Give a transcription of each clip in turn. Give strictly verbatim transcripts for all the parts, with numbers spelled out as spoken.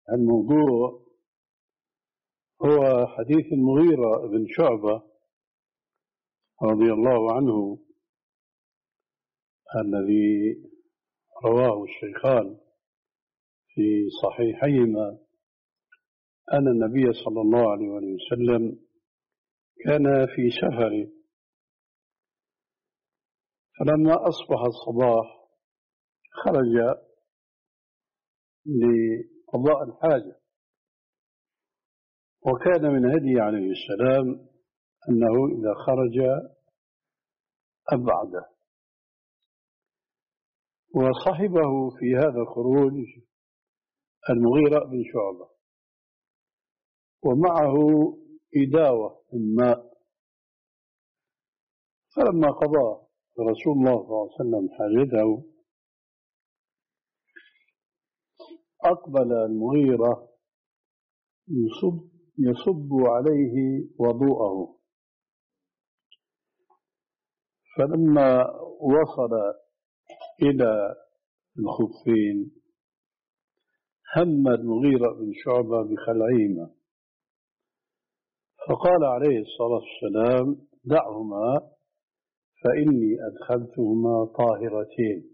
الموضوع هو حديث المغيرة بن شعبة رضي الله عنه الذي رواه الشيخان في صحيحيهما أن النبي صلى الله عليه وسلم كان في سفر، فلما أصبح الصباح خرج لقضاء الحاجة، وكان من هدي عليه السلام أنه إذا خرج أبعد، وصحبه في هذا الخروج المغيرة بن شعبة ومعه إداوة من ماء. فلما قضى رسول الله صلى الله عليه وسلم حاجته أقبل المغيرة يصب, يصب عليه وضوءه، فلما وصل إلى الخفين هم المغيرة بن شعبة بخلعهما، فقال عليه الصلاة والسلام: دعهما فإني أدخلتهما طاهرتين.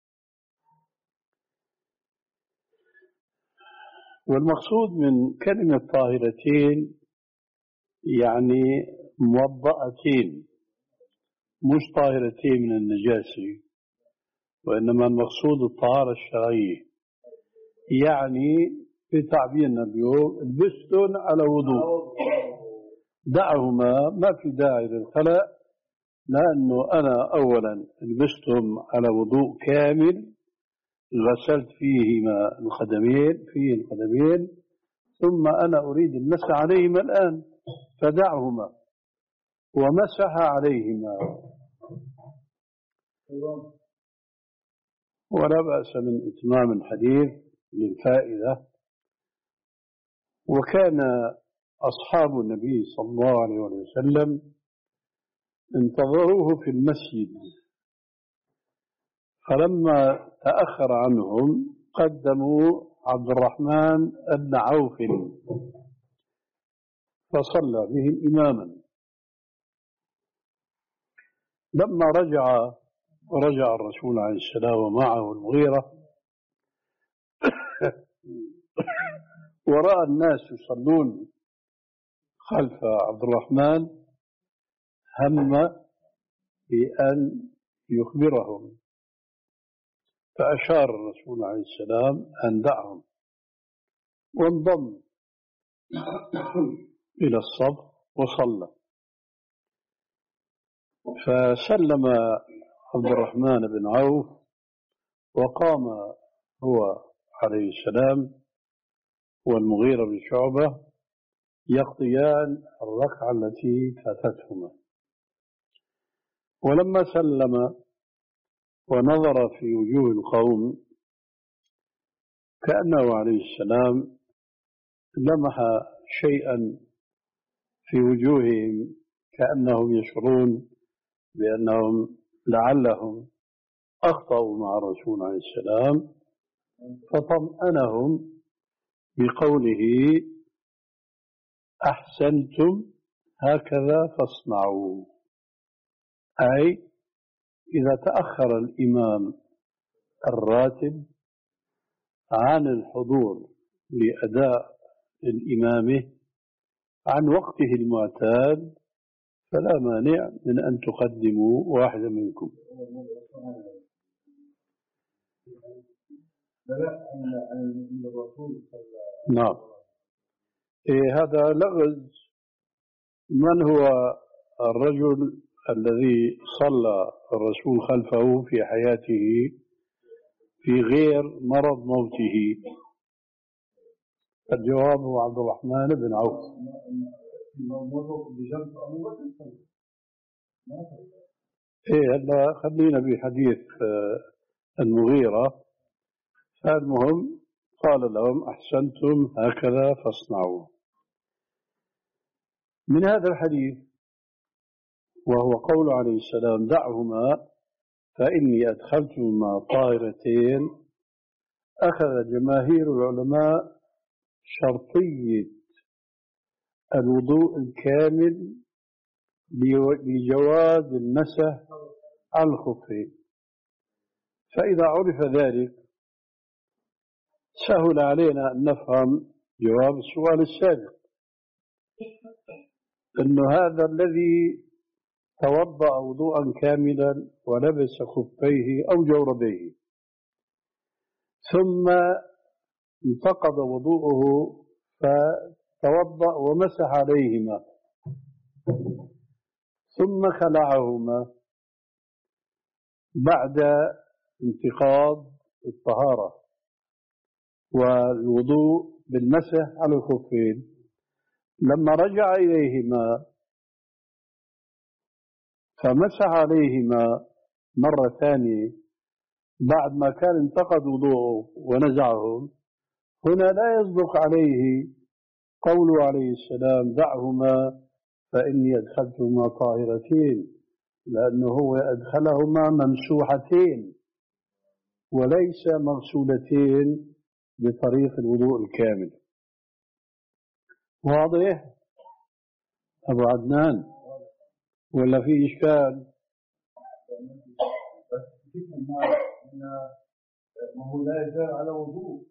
والمقصود من كلمة طاهرتين يعني موضأتين، مش طاهرتين من النجاسة، وإنما المقصود الطهارة الشرعية، يعني بتعبيرنا اليوم البستن على وضوء. دعهما ما في داعي للخلع، لأنه أنا أولا لبستهم على وضوء كامل غسلت فيهما القدمين فيه القدمين ثم أنا أريد المسح عليهما الآن، فدعهما، ومسح عليهما. ولا بأس من إتمام الحديث للفائدة. وكان أصحاب النبي صلى الله عليه وسلم انتظروه في المسجد، فلما تأخر عنهم قدموا عبد الرحمن بن عوف فصلى بهم إماما. لما رجع رجع الرسول عليه السلام ومعه المغيرة ورأى الناس يصلون خلف عبد الرحمن، هم بأن يخبرهم، فأشار الرسول عليه السلام أن دعهم، وانضم إلى الصف وصلى. فسلم عبد الرحمن بن عوف وقام هو عليه السلام والمغيرة بن شعبة يقضيان الركعة التي فاتتهما. ولما سلم ونظر في وجوه القوم كأنه عليه السلام لمح شيئا في وجوههم، كأنهم يشعرون بأنهم لعلهم أخطأوا مع الرسول عليه السلام، فطمأنهم بقوله: أحسنتم هكذا فاصنعوا. أي إذا تأخر الإمام الراتب عن الحضور لأداء الإمامة عن وقته المعتاد فلا مانع من أن تقدموا واحدا منكم. نعم. إيه هذا لغز. من هو الرجل الذي صلى الرسول خلفه في حياته في غير مرض موته؟ الجواب هو عبد الرحمن بن عوف. إيه هلا خلينا بحديث المغيرة. فالمهم قال لهم: أحسنتم هكذا فاصنعوا. من هذا الحديث وهو قول عليه السلام: دعهما فإني أدخلتهما طاهرتين، أخذ جماهير العلماء شرطية الوضوء الكامل لجواز المسح على الخفين. فإذا عرف ذلك سهل علينا أن نفهم جواب السؤال السابق، أن هذا الذي توضأ وضوءا كاملا ولبس خفيه أو جوربيه ثم انتقض وضوءه فتوضأ ومسح عليهما ثم خلعهما بعد انتقاض الطهارة والوضوء بالمسح على الخفين، لما رجع إليهما فمسح عليهما مرة ثانية بعد ما كان انتقد وضوءه ونزعهم، هنا لا يصدق عليه قوله عليه السلام دعهما فإني أدخلتهما طاهرتين، لأنه هو أدخلهما ممسوحتين وليس مغسولتين بطريق الوضوء الكامل. واضح أبو عدنان ولا في إشكال؟ ما هو لا يزال على وضوء.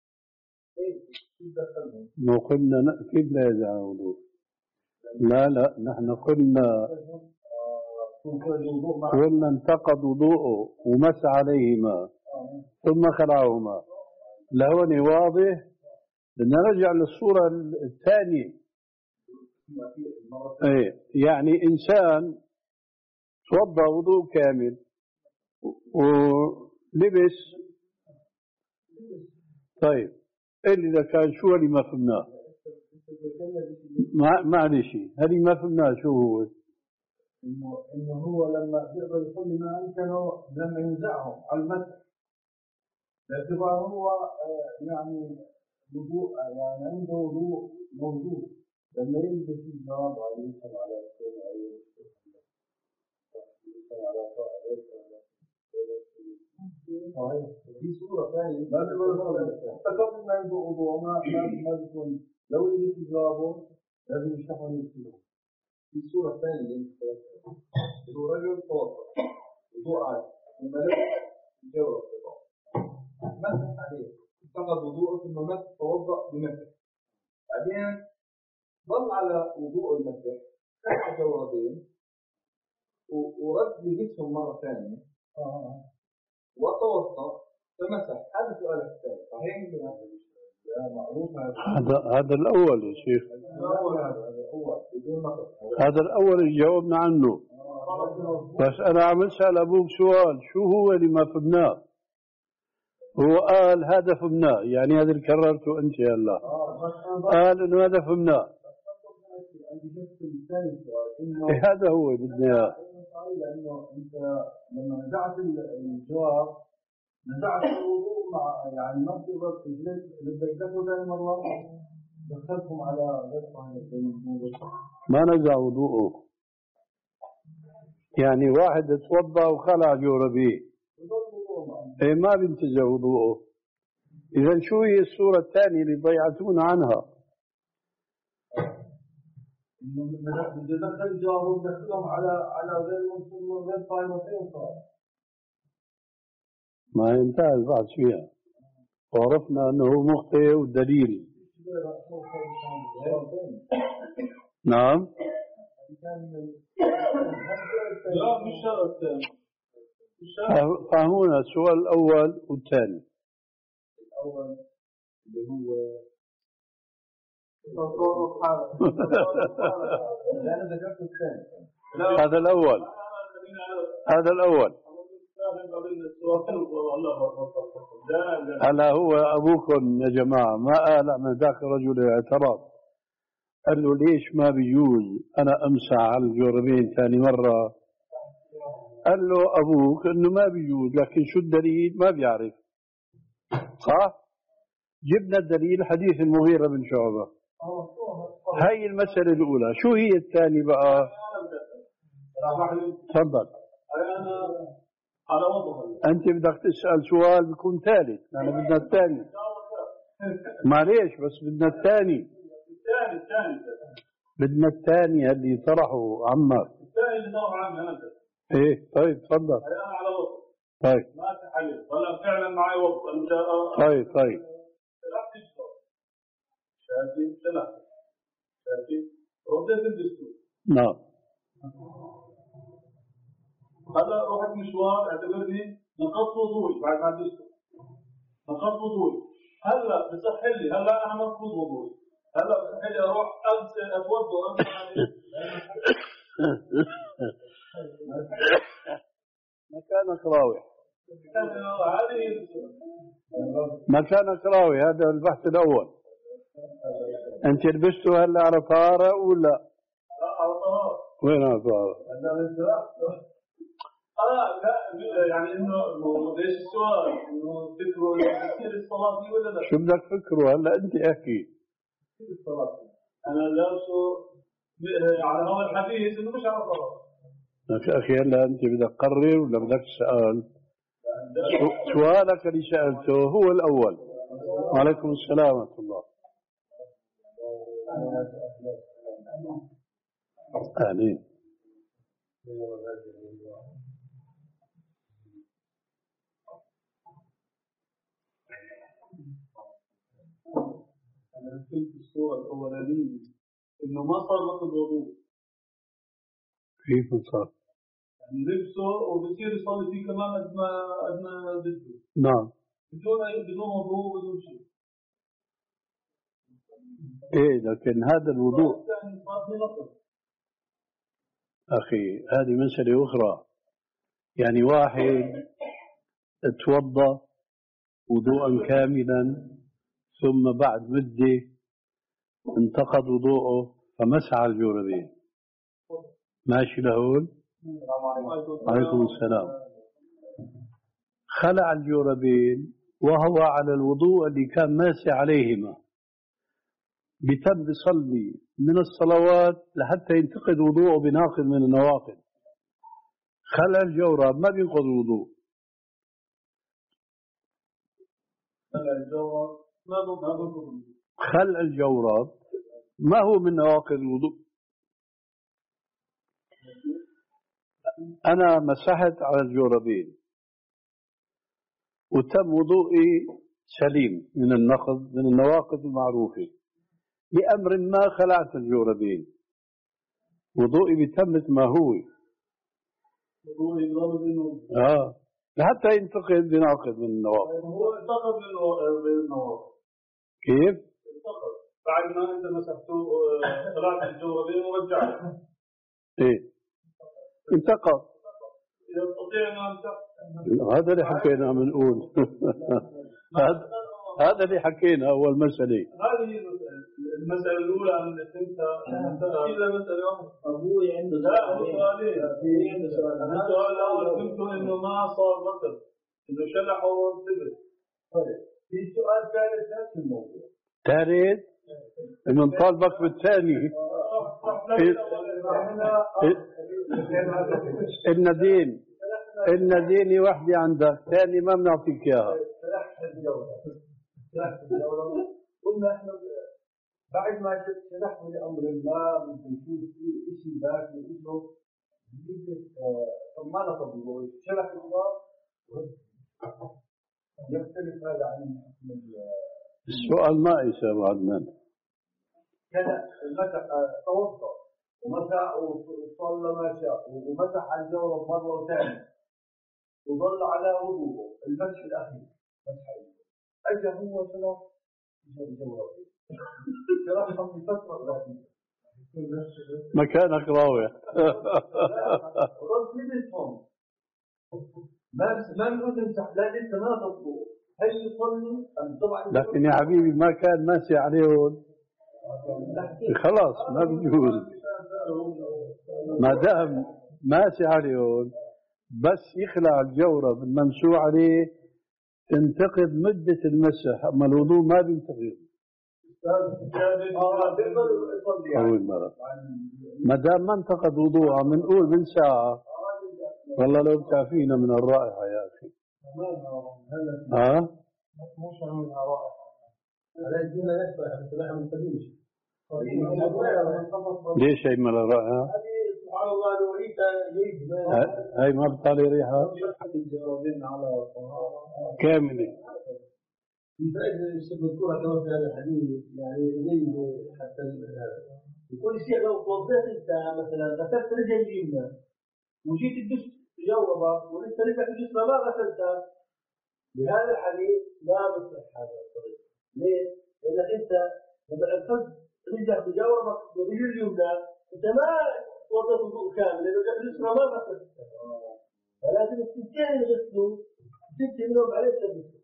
ما قلنا كيف لا يزال على وضوء؟ لا لا نحن قلنا قلنا انتقض وضوءه ومس عليهما ثم خلعهما. لهوني واضح. بدنا نرجع للصورة الثانية. ايه يعني إنسان توضأ وضوء كامل ولبس، طيب إذا كان شو اللي ما فهمناه؟ معلش هذه ما فهمناه شو هو؟ إنه إنه هو لما بيقدر يصلي ما أمكنه لما ينزعهم على المسح، باعتبار هو يعني وضوء يعني عنده وضوء موجود لما يلبس الجواب عليه السلام على الرسول عليه السلام. في صورة ثانية ما قبل ما عنده وضوء ما ما بيكون لو يلبس جوابه لازم يشرحه يغسله. في صورة ثانية هو رجل توضأ وضوء عادي ثم لبس جواب مسح عليه انتقض وضوءه ثم مسح توضأ بمسح، بعدين ظل على وضوء المسح خلع جوربين ورد لجسمه مرة ثانية وتوضأ فمسح. هذا سؤال الثاني صحيح؟ معروف هذا هذا الأول يا شيخ، هذا الأول اللي جاوبنا عنه، بس أنا عم أسأل أبوك سؤال شو هو اللي ما فهمناه؟ هو قال هذا فهمناه، يعني هذا اللي كررته أنت يا الله قال إنه هذا فهمناه. إيه هذا هو بدنا إياه. لأنه أنت لما نزعت الجواب نزعت الوضوء مع يعني ما بتقدر تجلس بدك تاخذ ثاني مرة دخلتهم على غير ما نزع وضوءه، يعني واحد توضأ وخلع جوربيه إيه ما بينتزع وضوءه. إذا شو هي الصورة الثانية اللي ضيعتونا عنها؟ إنه بدي دخل جوابهم دخلهم على على غير مسلم غير طائفتين صار. ما ينتهي بعد فيها وعرفنا أنه مخطئ والدليل. نعم. لا مش شرط ثاني. فهمونا السؤال الأول والثاني. الأول اللي هو أنا ذكرت الثاني. هذا الأول هذا الأول هلا هو أبوكم يا جماعة ما قال من ذاك الرجل اعتراض قال له ليش ما بيجوز أنا أمسح على الجوربين ثاني مرة؟ قال له أبوك إنه ما بيجوز، لكن شو الدليل ما بيعرف. صح؟ جبنا الدليل حديث المغيرة بن شعبة. هاي المسألة الأولى. شو هي الثانية بقى؟ تفضل. أنت بدك تسأل سؤال بيكون ثالث، أنا بدنا الثاني. معليش بس بدنا الثاني. الثاني الثاني بدنا الثاني اللي طرحه عمك. الثاني اللي طرحه عمي أنا. إيه طيب تفضل. أنا على وضع. طيب. ما تحلل ولا فعلا معي وضع. أنت. طيب طيب. سلاح تشتغل. شايفين سلاح. شايفين. رديت الدستور. نعم. هلا رحت مشوار اعتبرني نقضت وضوئي بعد ما الدستور. نقضت وضوئي. هلا بصح لي هلا أنا منقض وضوئي. هلا بصح لي أروح أغسل أتوضأ أغسل. مكانك راوي. مكانك راوي هذا البحث الأول. أنت لبسته هلا على طهارة ولا؟ لا على طهارة. وين على طهارة؟ آه لا يعني إنه ليش السؤال؟ إنه تفكروا كثير الصلاة دي ولا لا؟ شو بدك تفكروا هلا أنت احكي. كثير الصلاة. أنا لابسه على هذا الحديث إنه مش على طهارة. يا أخي هلا أنت بدك تقرر ولا بدك تسأل؟ سؤالك اللي سألته هو الأول. وعليكم السلام ورحمة الله. أهلين. أنا رسلت الصورة الأولانية إنه ما صار نقض وضوء. كيف صار؟ يعني لبسه وبصير يصلي فيه كمان قد ما قد ما بده. نعم. بدون بدون وضوء بدون شيء. إيه لكن هذا الوضوء. أخي هذه مسألة أخرى. يعني واحد توضأ وضوءا كاملا ثم بعد مدة انتقض وضوءه فمسح الجوربين. ماشي لهون؟ عليكم السلام. خلع الجوربين وهو على الوضوء اللي كان ماسح عليهما. بتم بصلي من الصلوات لحتى ينتقد وضوءه بناقض من النواقض. خلع الجورب ما بينقض الوضوء. خلع الجورب ما بينقض الوضوء. خلع الجورب ما هو من نواقض الوضوء. أنا مسحت على الجوربين وتم وضوئي سليم من النقض من النواقض المعروفة. لأمر ما خلعت الجوربين وضوئي بتمت ما هو. وضوئي بضل آه لحتى ينتقد بناقض من النواقض. هو انتقد بالنواقض. كيف؟ انتقد بعد ما أنت مسحته خلعت الجوربين ورجعته. إيه انتقد. يستطيع أن يمسح. هذا اللي حكينا بنقول. هذا هذا اللي حكينا أول مسألة. هذه المسألة الأولى أن أنت إذا مسألة أبوي عنده لا هو سؤالين. السؤال الأول قلت إنه ما صار نقد إنه شلح وانتبه. طيب في سؤال ثالث نفس الموضوع. ثالث من طالبك بالثاني. الندين الندين وحدي عندك ثاني ما بنعطيك إياها. قلنا احنا بعد ما شرحنا لامر ما بنشوف في شيء باقي انه طب ما نطبقه شرح الله يختلف هذا عن السؤال ما يسأل ابو عدنان. كان مسح توضا ومسح وصلى ما شاء ومسح على الجورب مره ثانيه وظل على وضوءه المسح الاخير مسح اجى هو شرح الجورب شرحهم في فتره ذاتيه مكانك راوح. رد لبسهم ما ما نقول نمسح لا انت ما تطلب هل يصلي ام طبعا. لكن يا حبيبي ما كان ماشي عليهم خلاص ما بيجوز ما دام ماشي عليهم بس يخلع الجورب الممسوح عليه تنتقد مدة المسح. أما الوضوء ما بينتقد. أول مرة ما دام ما انتقد وضوءها بنقول من ساعة والله لو بتعفينا من الرائحة يا أخي. ها؟ على الدين نشرح بصراحة من قديم. ليش هي ملرقها؟ هذه سبحان الله لو ريت جيد. هاي ما بطالي ريحة كاملة. في فائدة الشيخ مذكورة كمان في هذا الحديث يعني زي حتى يقول الشيخ لو توضيت أنت مثلا غسلت رجل اليمنى وجيت تدش تجاوبك ولسه رجلك اليسرى ما غسلتها بهذا الحديث لا بصح هذا الطريق. ليه؟ لأنك أنت لما غسلت رجلك تجاوبك ورجل اليمنى أنت ما توضيت وضوء كامل لأن رجلك اليسرى ما غسلتها. فلازم السنتين يغسلوا ست منهم عليه تغسل.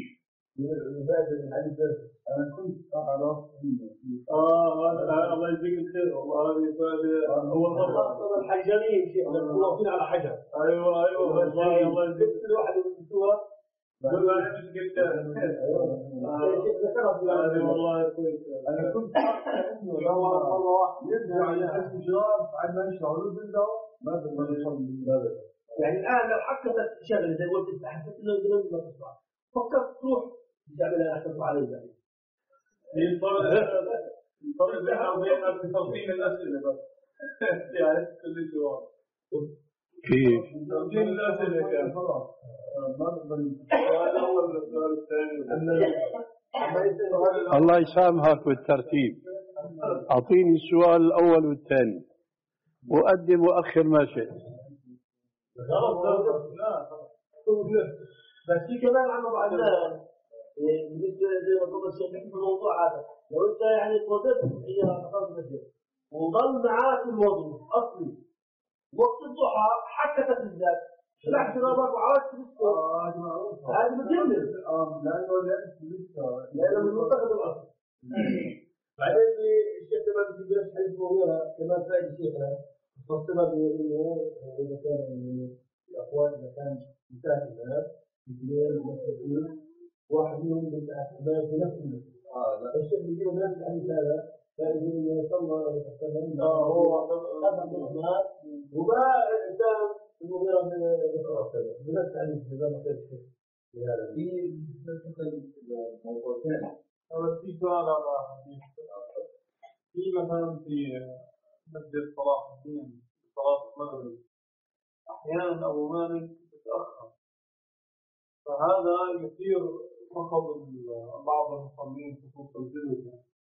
أنا كنت أعرف إنه آه الله يجزيك الخير والله هذه فائدة هو الأصل الحجرين شيء واقفين على حجر أيوه أيوه والله الله يجزيك الواحد يسوى قول أنا مش قلت هذه والله كويس. أنا كنت أعرف إنه لو مرة واحد يرجع يحس بجواب بعد ما يشرح له بالله ما بده يصلي. يعني الآن لو حكتك شغلة زي ما قلت حسيت إنه يقدر ما تسمع فكرت تروح تعملها أحسن عليه بعد. الفرق الفرق بيننا وبيننا في توصيل الأسئلة بس. يعني كل سؤال. كيف؟ توصيل الأسئلة كان. ما نقدر السؤال الأول والسؤال الثاني. الله يسامحك بالترتيب. أعطيني السؤال الأول والثاني وقدم وأخر ما شئت. خلاص لا بس في كمان عم بعد بالنسبه زي ما قلت الشيخ في الموضوع هذا لو انت يعني توضيت هي خلاص مسجد وظل معاك الوضوء اصلي وقت الضحى حكتك بالذات شلحت رابط وعاودت تسكت هذه بتكمل اه لانه لسه لانه من منطقه الاصل. بعدين الشيخ كمان بيجي بس حديث مغيره كمان فائده شيخنا فصلنا بانه اذا كان الاقوال اذا كان مساكنه اثنين مساكين واحد منهم بالاحتمال بنفس المسجد. اه لا الشيخ بيجي نفس الحديث هذا فإذا صلى وسلم اه هو هذا الرحمن وما انسان المغيرة بنفس الحديث هذا ما كان الشيخ لهذا في موضوع ثاني. في سؤال على حديث في مثلا في مسجد صلاح الدين صلاة المغرب أحيانا أبو مالك يتأخر فهذا يثير فخذ بعض المصلين خصوصا الجلد.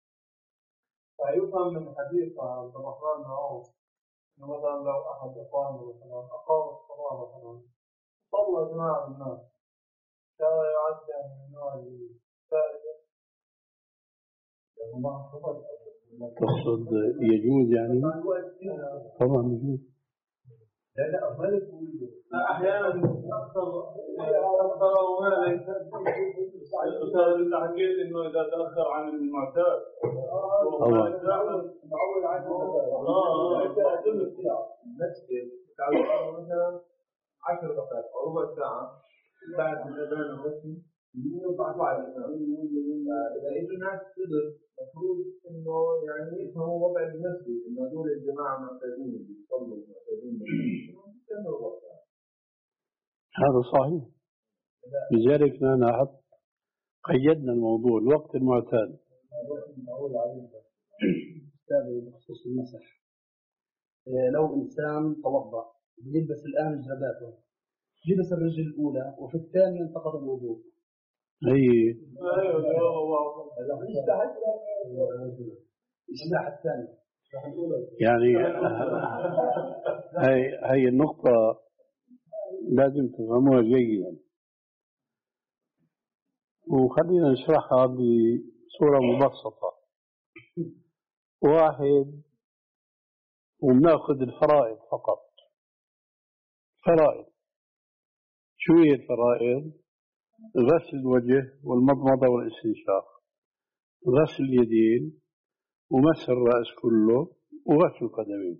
فيفهم من حديث عبد الرحمن بن عوف إنه مثلا لو أحد إخوانه مثلا أقام الصلاة مثلا صلى جماعة الناس كان يعد يعني من نوع الفائدة. تقصد يجوز يعني؟ طبعا يجوز. لا لا مالك أحيانا أكثر أكثر ومالك أنت حكيت إنه إذا تأخر عن المعتاد طبعا معول عنه آه آه كل ساعة المسجد تعالوا مثلا عشر دقائق أو ربع ساعة بعد الأذان الرسمي يطلعوا على إذا إجوا ناس تدرس المفروض إنه يعني يفهموا وضع المسجد إنه هذول الجماعة معتادين بيصلوا معتادين يستمروا. هذا صحيح. لذلك نحن قيدنا الموضوع الوقت المعتاد. أستاذي بخصوص المسح لو إنسان توضأ يلبس الآن جراباته لبس الرجل الأولى وفي الثانية انتقض الوضوء. هي الإصلاح الثاني يعني هي هي النقطة لازم تفهموها جيدا وخلينا نشرحها بصورة مبسطة. واحد وبناخذ الفرائض فقط. فرائض شو هي الفرائض؟ غسل الوجه والمضمضة والاستنشاق، غسل اليدين ومسح الرأس كله وغسل القدمين.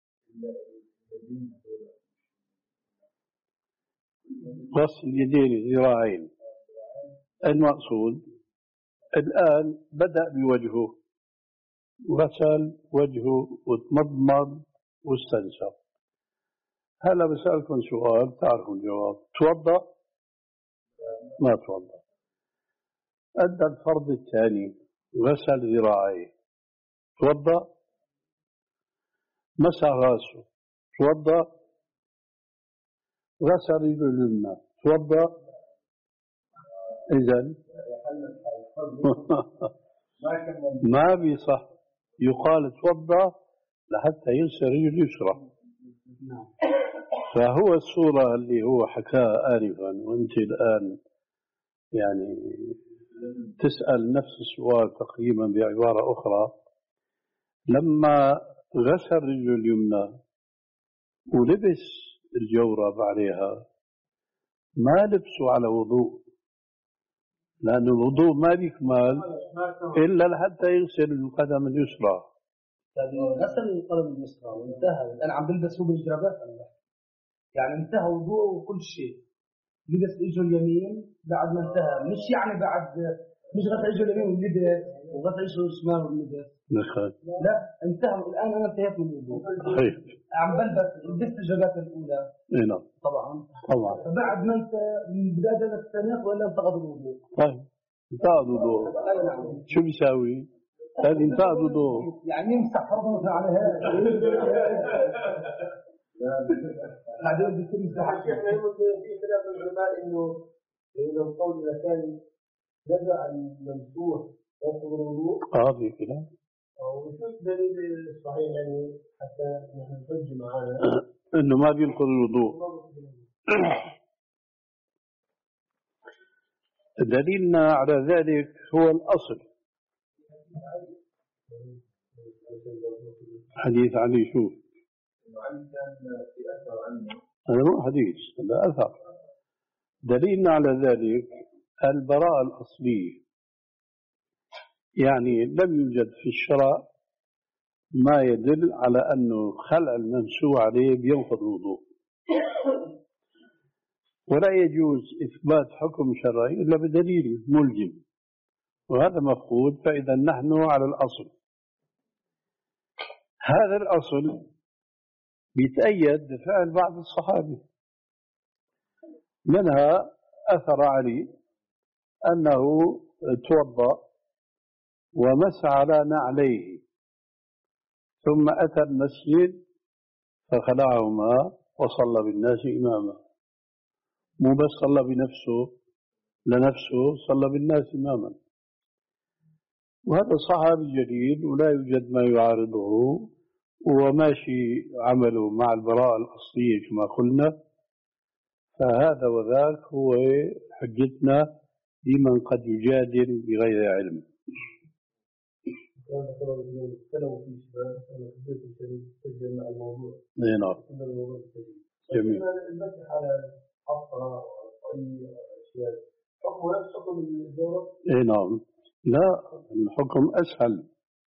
غسل اليدين الذراعين. المقصود الآن بدأ بوجهه غسل وجهه وتمضمض واستنشق. هلا بسألكم سؤال تعرفوا الجواب. توضأ؟ ما توضأ. أدى الفرض الثاني، غسل ذراعيه، توضأ، مسح راسه، توضأ، غسل رجله اليمنى، توضأ. إذن ما بيصح يقال توضأ لحتى يغسل رجله اليسرى. فهو الصورة اللي هو حكاها آنفا، وأنت الآن يعني تسأل نفس السؤال تقريبا بعبارة أخرى. لما غسل رجله اليمنى ولبس الجورب عليها ما لبسه على وضوء، لأن الوضوء ما بيكمل إلا لحتى يغسل القدم اليسرى. غسل القدم اليسرى وانتهى، الآن عم بلبس هو بالجرابات، يعني انتهى وضوءه وكل شيء، لبس اجره اليمين بعد ما انتهى، مش يعني بعد مش غسل اجره اليمين ولبس وغسل اجره الشمال ولبس، لا انتهى الآن، أنا انتهيت من الوضوء. صحيح. عم بلبس لبست الجرابات الأولى. اي نعم. طبعا. طبعا. فبعد ما انت بدأت الثانيات ولا انتقض الوضوء؟ طيب انتقض الوضوء. نعم. شو بيساوي؟ هذه انتقض الوضوء. يعني يمسح فرضا على هذا. بعدين بتصير مساحة. احنا في خلاف العلماء انه انه القول اذا كان نزع الممسوح ينقض الوضوء. اه في خلاف. وشو الدليل الصحيح يعني حتى نحن نحج معانا انه ما بينقض الوضوء؟ دليلنا على ذلك هو الأصل، حديث علي. شوف هذا مو حديث، هذا أثر. دليلنا على ذلك البراءة الأصلية، يعني لم يوجد في الشرع ما يدل على أنه خلع الممسوح عليه بينقض الوضوء، ولا يجوز إثبات حكم شرعي إلا بدليل ملزم، وهذا مفقود. فإذا نحن على الأصل. هذا الأصل بيتأيد بفعل بعض الصحابة، منها أثر علي أنه توضأ ومسح على نعليه ثم أتى المسجد فخلعهما وصلى بالناس إماما. مو بس صلى بنفسه لنفسه، صلى بالناس إماما. وهذا صحابي جليل ولا يوجد ما يعارضه، وماشي عمله مع البراءة الأصلية كما قلنا. فهذا وذاك هو حجتنا لمن قد يجادل بغير علم. نعم. جميل. المسح على الحصى أي أشياء حكم نفس حكم الجورب؟ اي نعم. لا، الحكم أسهل.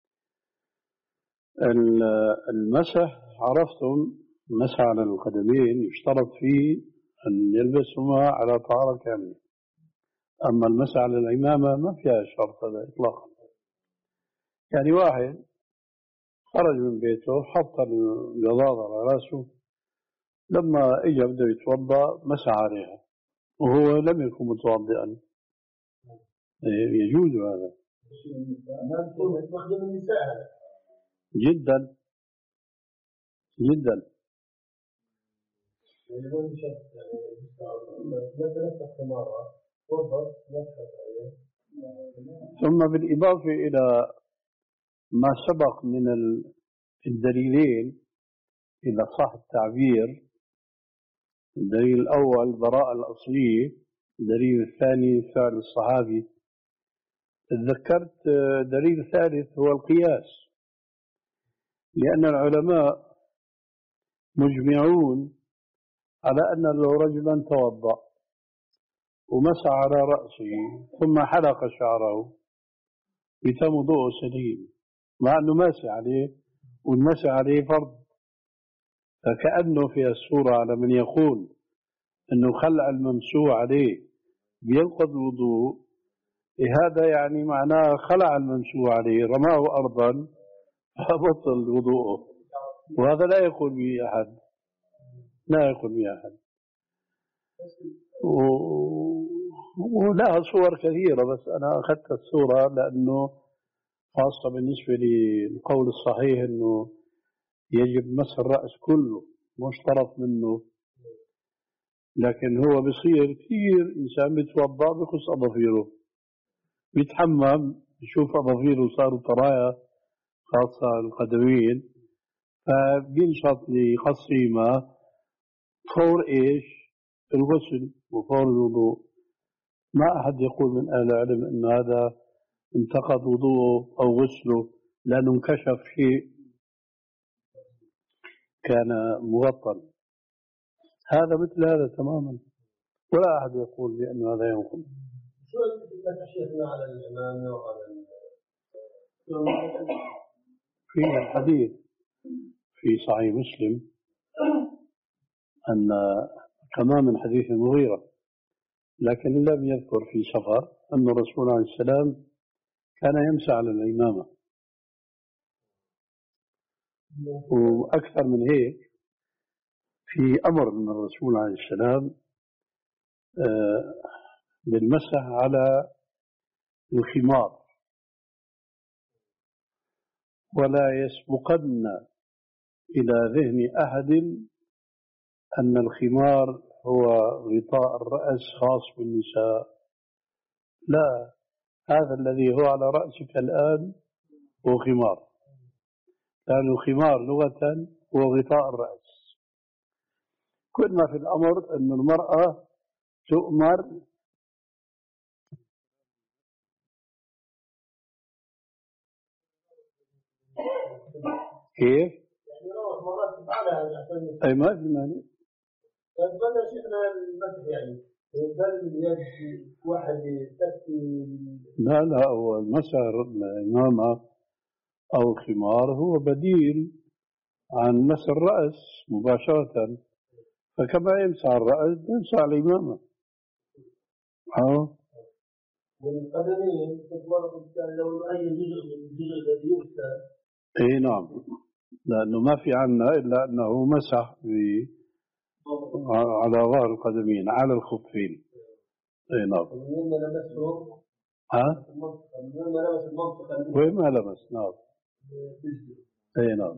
المسح عرفتم، مسح على القدمين يشترط فيه أن يلبسهما على طهارة كاملة. أما المسح على العمامة ما فيها شرط هذا إطلاقا. يعني واحد خرج من بيته حط الجضاضة على رأسه، لما إجا بده يتوضأ مسح عليها وهو لم يكن متوضئا، يجوز هذا جدا جدا. ثم بالإضافة إلى ما سبق من الدليلين إذا صح التعبير، الدليل الأول براءة الأصلية، الدليل الثاني فعل الصحابي. تذكرت دليل ثالث هو القياس، لأن العلماء مجمعون على أن لو رجلا توضأ ومسح على رأسه ثم حلق شعره يتم وضوءه سليم، مع أنه ماسح عليه والمسح عليه فرض. فكأنه في السورة على من يقول أنه خلع الممسوح عليه بينقض الوضوء، هذا يعني معناه خلع الممسوح عليه رماه أرضا فبطل وضوءه، وهذا لا يقول به أحد، لا يقول به أحد. و... ولها صور كثيرة، بس أنا أخذت الصورة لأنه خاصة بالنسبة للقول الصحيح أنه يجب مسح الرأس كله مش طرف منه. لكن هو بصير كثير إنسان بيتوضأ بقص أظافيره، بيتحمم بيشوف أظافيره صاروا طرايا خاصة القدمين، فبينشط ليقصي ماء فور إيش؟ الغسل وفور الوضوء. ما أحد يقول من أهل العلم أن هذا انتقض وضوءه أو غسله لأنه انكشف شيء كان مغطى. هذا مثل هذا تماما، ولا أحد يقول بأن هذا ينقض. شو المسح شيخنا على الإمامة وعلى في الحديث في صحيح مسلم أن كمان من حديث المغيرة، لكن لم يذكر في سفر أن الرسول عليه السلام كان يمسح على الإمامة. وأكثر من هيك في أمر من الرسول عليه السلام بالمسح على الخمار، ولا يسبقن إلى ذهن أحد أن الخمار هو غطاء الرأس خاص بالنساء. لا، هذا الذي هو على رأسك الآن هو خمار، لأن الخمار لغة هو غطاء الرأس. كل ما في الأمر أن المرأة تؤمر كيف؟ يعني روح مرات تفعلها عشان أي ما في مانع. طيب بدنا شيخنا المسح يعني يبدل اليد واحد تكفي. لا لا، هو المسح الإمامة أو الخمار هو بديل عن مسح الرأس مباشرة، فكما يمسح الرأس يمسح الإمامة. أه. والقدمين تتورط لو أي جزء من الجزء الذي يغسل. إيه نعم، لأنه ما في عنا إلا أنه مسح على ظهر القدمين على الخفين. إيه نعم. ومن ما لمسه ها؟ من ما لمس المنطقة وين ما لمس. نعم. إيه نعم.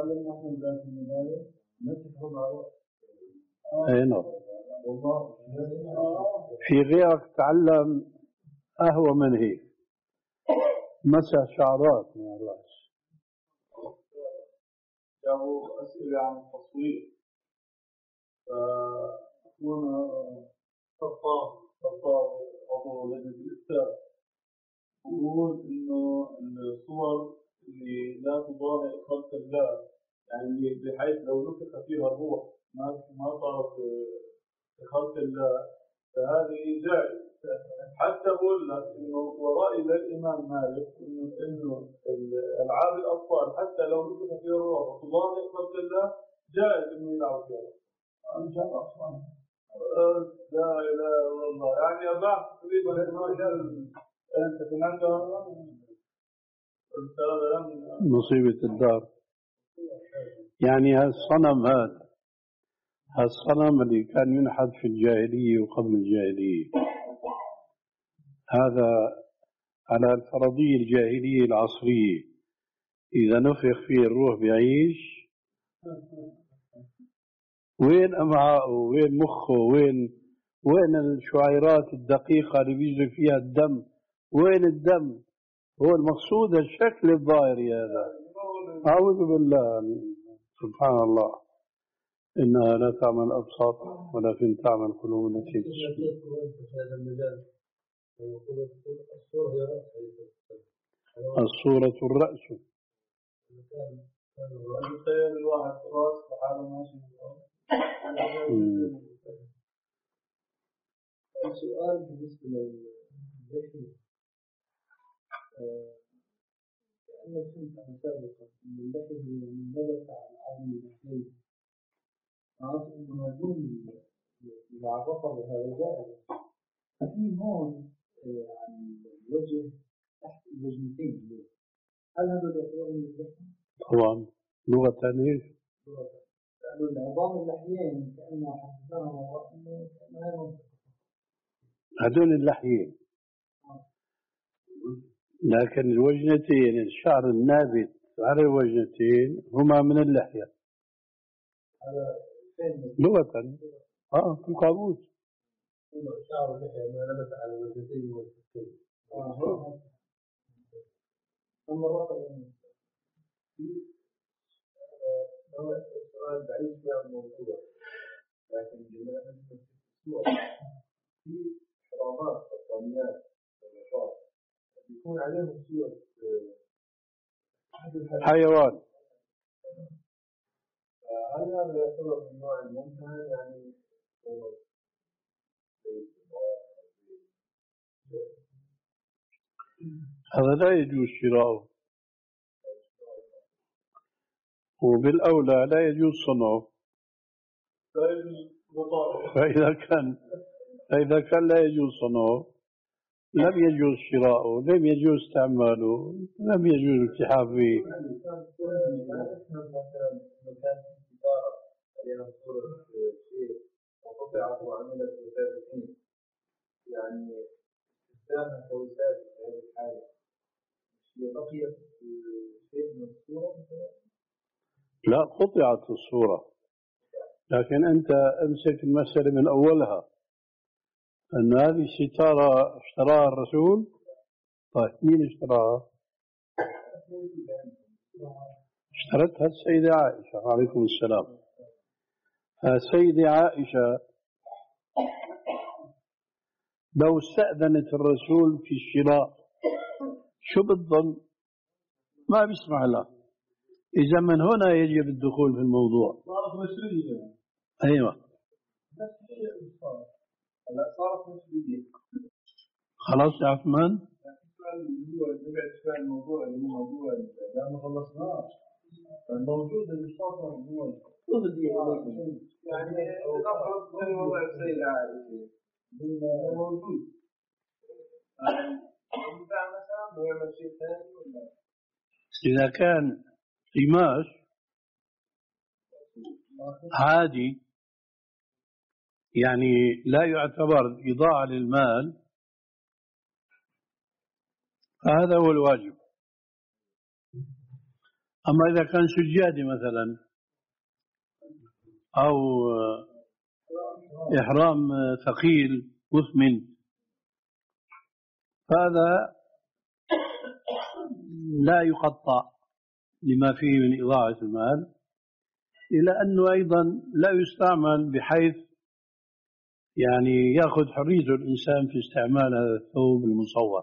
إيه نعم. في غيرك تعلم أهوى من هيك، مسح شعرات من الرأس. جابوا أسئلة عن التصوير، فأخونا خطاب خطاب عضو لجنة الإفتاء يقول إنه الصور اللي لا تضاهي خلق الله، يعني بحيث لو نفخ فيها الروح ما ما صارت بخلق الله، فهذه جائز. حتى أقول لك إنه ورأي للإمام مالك إنه إنه ألعاب الأطفال حتى لو نفخ فيها الروح وتضاهي خلق الله جائز إنه يلعب فيها. إن شاء الله أصلاً. لا إله إلا الله. يعني أباح تريد أن يكون أنت كنت مصيبة الدار. يعني هالصنم هذا هالصنم اللي كان ينحت في الجاهلية وقبل الجاهلية، هذا على الفرضية الجاهلية العصرية إذا نفخ فيه الروح بيعيش. وين أمعاءه؟ وين مخه؟ وين وين الشعيرات الدقيقة اللي بيجري فيها الدم؟ وين الدم؟ هو المقصود الشكل الظاهري هذا. أعوذ بالله، سبحان الله. إنها لا تعمل الأبصار ولكن تعمل قلوب التي في الصورة الرأس. تخيل الواحد راس وحاله ماشي. سؤال بالنسبة للذكي، أنا كنت أسابقا أن اللحية هي منبت على عظم اللحية، أعرف أنه دون العرفة بهذا جائز. في هون عن الوجه تحت الوجنتين، هل هذا يعتبر من اللحية؟ طبعا لغة ثانية، لأنه العظام اللحيين كأنها حسناها وراء كأنها منطقة. هذول اللحيين، لكن الوجنتين الشعر النابت على الوجنتين هما من اللحية لغة. اه في القاموس شعر اللحية ما نبت على الوجهتين والكفين. أما الرقم هو السؤال بعيد في الموضوع، لكن بما أن في حرامات وطنيات والنشاط يكون عليهم صورة حيوان، هل هذا يعتبر من نوع الممتهن يعني؟ هذا لا يجوز شراؤه، وبالأولى لا يجوز صنعه. فإذا كان فإذا كان لا يجوز صنعه لم يجوز شراؤه، لم يجوز استعماله، لم يجوز التحاف به. وقطعت وعملت وسادتين يعني استخدامها كوسادة في هذه الحالة هي بقيت شيء من الصورة؟ لا، قطعت الصورة، لكن أنت أمسك المسألة من أولها، أن هذه الستارة اشتراها الرسول. طيب مين اشتراها؟ اشترتها السيدة عائشة عليكم السلام. السيدة عائشة لو استأذنت الرسول في الشراء شو بالظن؟ ما بيسمع له. إذا من هنا يجب الدخول في الموضوع. صارت مشروعية. أيوة. لا صارت مشروعية. خلاص يا عثمان. هو نبعد شوي الموضوع اللي هو موضوع لأنه خلصناه. الموجود اللي صار هو يعني نفرض زي وضع السيدة عائشة موجود. مثلا ويعمل شيء ثاني ولا؟ إذا كان قماش عادي يعني لا يعتبر إضاعة للمال، فهذا هو الواجب. أما إذا كان سجادي مثلا أو إحرام ثقيل مثمن، فهذا لا يقطع لما فيه من إضاعة المال، إلى أنه أيضا لا يستعمل بحيث يعني يأخذ حرية الإنسان في استعمال هذا الثوب المصور.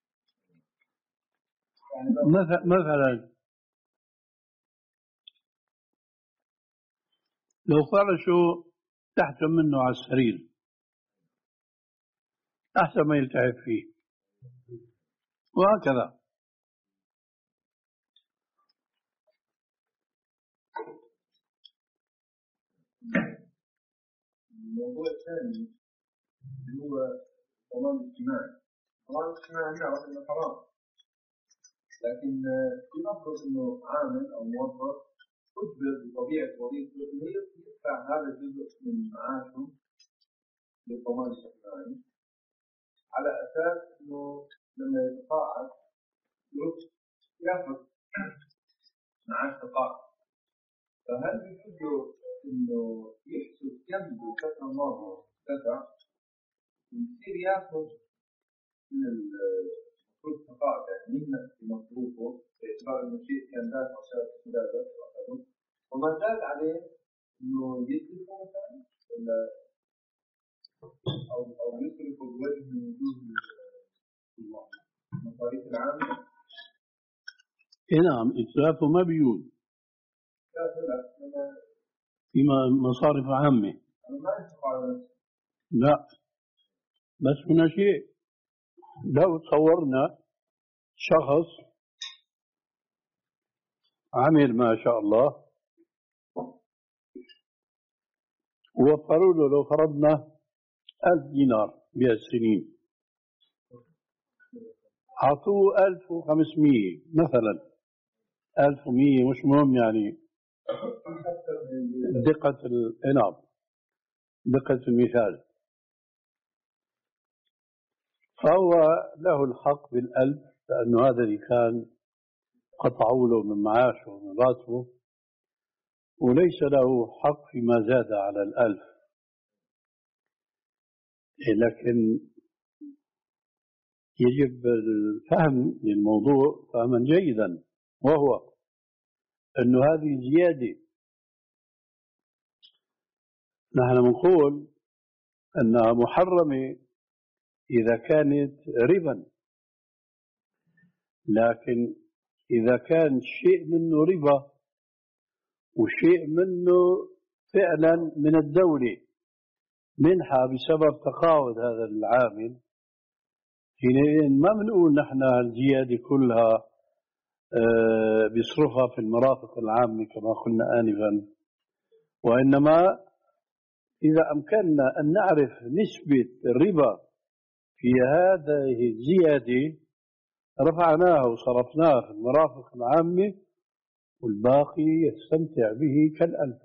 مثلا لو فرشوا تحت منه على السرير أحسن ما يلتهب فيه، وهكذا. الموضوع الثاني اللي هو ضمان الاجتماعي. ضمان الاجتماعي نعرف انه حرام، لكن لنفرض انه عامل او موظف اجبر بطبيعه وظيفته انه يدفع هذا الجزء من معاشه للضمان الاجتماعي على اساس انه لما يتقاعد ياخذ معاش تقاعد. فهل بيجوز له انه يحسب كم كثر مره دفع ويصير ياخذ من المفروض التقاعد يعني من مصروفه باعتبار انه شيء كان دافع شهاده السداده واخذه وما زاد عليه انه يسلفه مثلا ولا او او يصرفه بوجه من وجوه المصاريف العامه؟ إيه نعم، إتلافه ما بيجوز في مصارف عامة. لا، بس هنا شيء، لو تصورنا شخص عمل ما شاء الله ووفروا له، لو فرضنا ألف دينار بهالسنين، أعطوه ألف وخمسمية مثلا، ألف ومية مش مهم يعني دقة الإناب، دقة المثال. فهو له الحق بالألف، لأنه هذا اللي كان قطعوا له من معاشه ومن راتبه، وليس له حق فيما زاد على الألف. لكن يجب الفهم للموضوع فهما جيدا، وهو أن هذه زيادة. نحن نقول أنها محرمة إذا كانت ربا، لكن إذا كان شيء منه ربا وشيء منه فعلا من الدولة منحة بسبب تقاعد هذا العامل، حينئذ ما بنقول نحن الزيادة كلها بيصرفها في المرافق العامة كما قلنا آنفا، وإنما إذا أمكننا أن نعرف نسبة الربا في هذه الزيادة رفعناه وصرفناه في المرافق العامة، والباقي يستمتع به كالألف.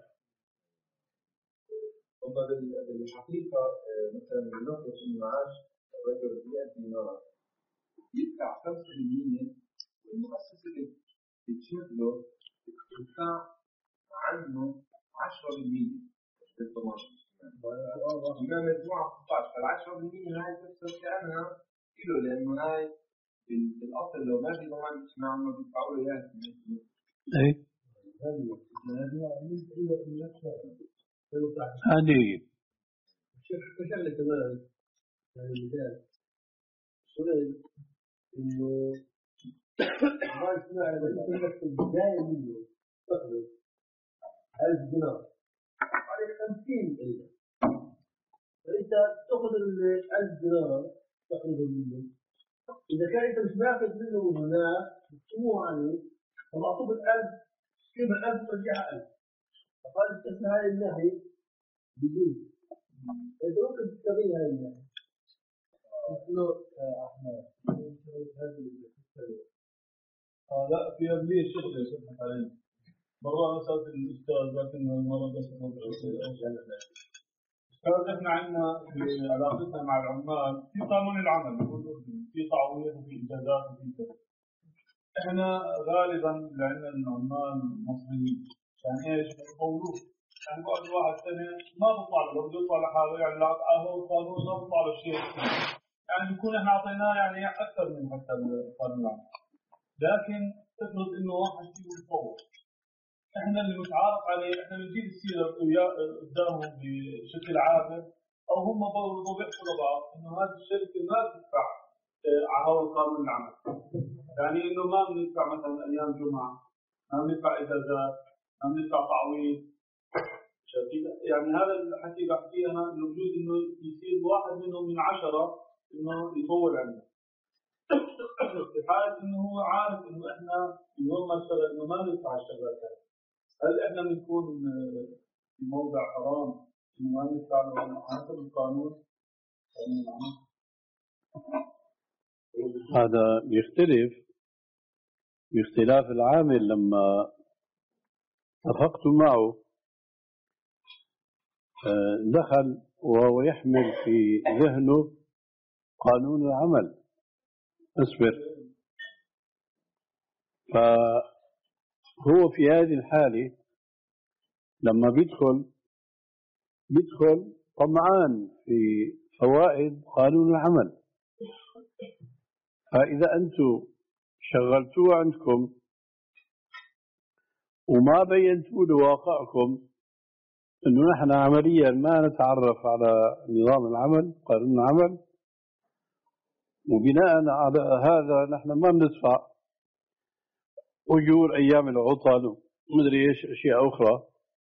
بالحقيقة مثلا بنقص المعاش الرجل مئة دينار يدفع خمسة بالمئة، والمؤسسة اللي بتشغله بتدفع عنه عشرة بالمئة بالضمان. إمام مجموعة ستة عشر، فالعشرة بالمئة هاي تحسب كأنها كيلو، لأنه هاي بالأصل لو ما في ضمان اجتماعي ما بيدفعوا له إياها. إيه هذه شغلة كمان يعني مثال سؤال إنه ما يسمع إذا في البداية منه تقرض ألف دينار عليه خمسين أيضا، فأنت تأخذ الألف دينار تقرضه منه، إذا كان أنت مش باخذ منه هناك بتسموه عليه فمعطوب الألف كيف الألف ترجعها ألف، فقال استثنى هاي الناحية بدون أنت ممكن تستغل هاي الناحية. لا في أبلية شغل سبحان الله. مرة مسألة الأستاذ لكن مرة بس أستاذ إحنا عندنا في علاقتنا مع العمال في قانون العمل في تعويض وفي إجازات وفي كذا. إحنا غالبا لأن العمال المصريين يعني إيش بيقولوا يعني بعد واحد سنة ما بطلع له بيطلع لحاله يعني لا هو القانون ما بطلع له شيء، يعني بنكون إحنا أعطيناه يعني أكثر من حتى القانون العمل، لكن تفرض إنه واحد فيه يتطور. إحنا اللي متعارف عليه إحنا بنجيب السيرة قدامهم بشكل عابر، أو هم برضو بيحكوا لبعض إنه هذه الشركة ما بتدفع على هذا القانون العمل، يعني إنه ما بندفع مثلا أيام جمعة، ما بندفع إجازات، ما بندفع تعويض. يعني هذا الحكي بحكيه أنا إنه بجوز إنه يصير واحد منهم من عشرة إنه يطول عنا. في حالة إنه هو عارف إنه إحنا يوم ما اشتغل إنه ما ندفع الشغلات هذه، هل إحنا بنكون في موضع حرام إنه ما ندفع حسب القانون؟ هذا يختلف باختلاف العامل. لما اتفقت معه دخل وهو يحمل في ذهنه قانون العمل اصبر، فهو في هذه الحالة لما بيدخل بيدخل طمعان في فوائد قانون العمل. فإذا أنتم شغلتوه عندكم وما بينتوا له واقعكم أنه نحن عمليا ما نتعرف على نظام العمل قانون العمل، وبناء على هذا نحن ما بندفع أجور أيام العطل ومدري إيش أشياء أخرى،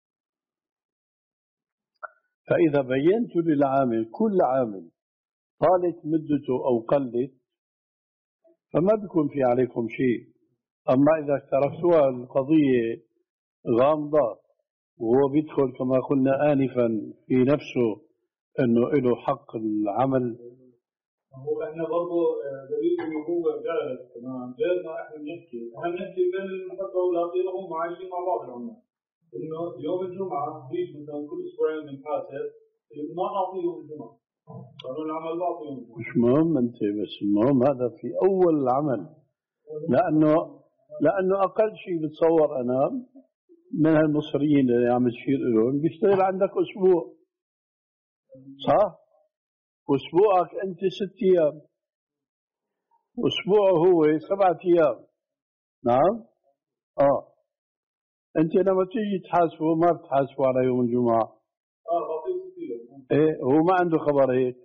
فإذا بينت للعامل كل عامل طالت مدته أو قلت فما بيكون في عليكم شيء. أما إذا تركتوها القضية غامضة وهو بيدخل كما قلنا آنفا في نفسه أنه له حق العمل، هو احنا برضه دليل انه هو جالس كمان غير ما احنا بنحكي، احنا بنحكي بين المحطة والأخيرة هم عايشين مع بعض العمال، انه يوم الجمعة بيجي مثلا كل اسبوعين بنحاسب ما نعطيه يوم الجمعة، قانون العمل باطل. مش مهم أنت، بس المهم هذا في أول العمل، لأنه لأنه أقل شيء بتصور أنا من المصريين اللي عم تشير لهم بيشتغل عندك أسبوع، صح؟ أسبوعك أنت ست أيام، أسبوعه هو سبعة أيام. نعم؟ آه أنت لما تيجي تحاسبه ما بتحاسبه على يوم الجمعة. اه بطيء كثير. إيه هو ما عنده خبر هيك.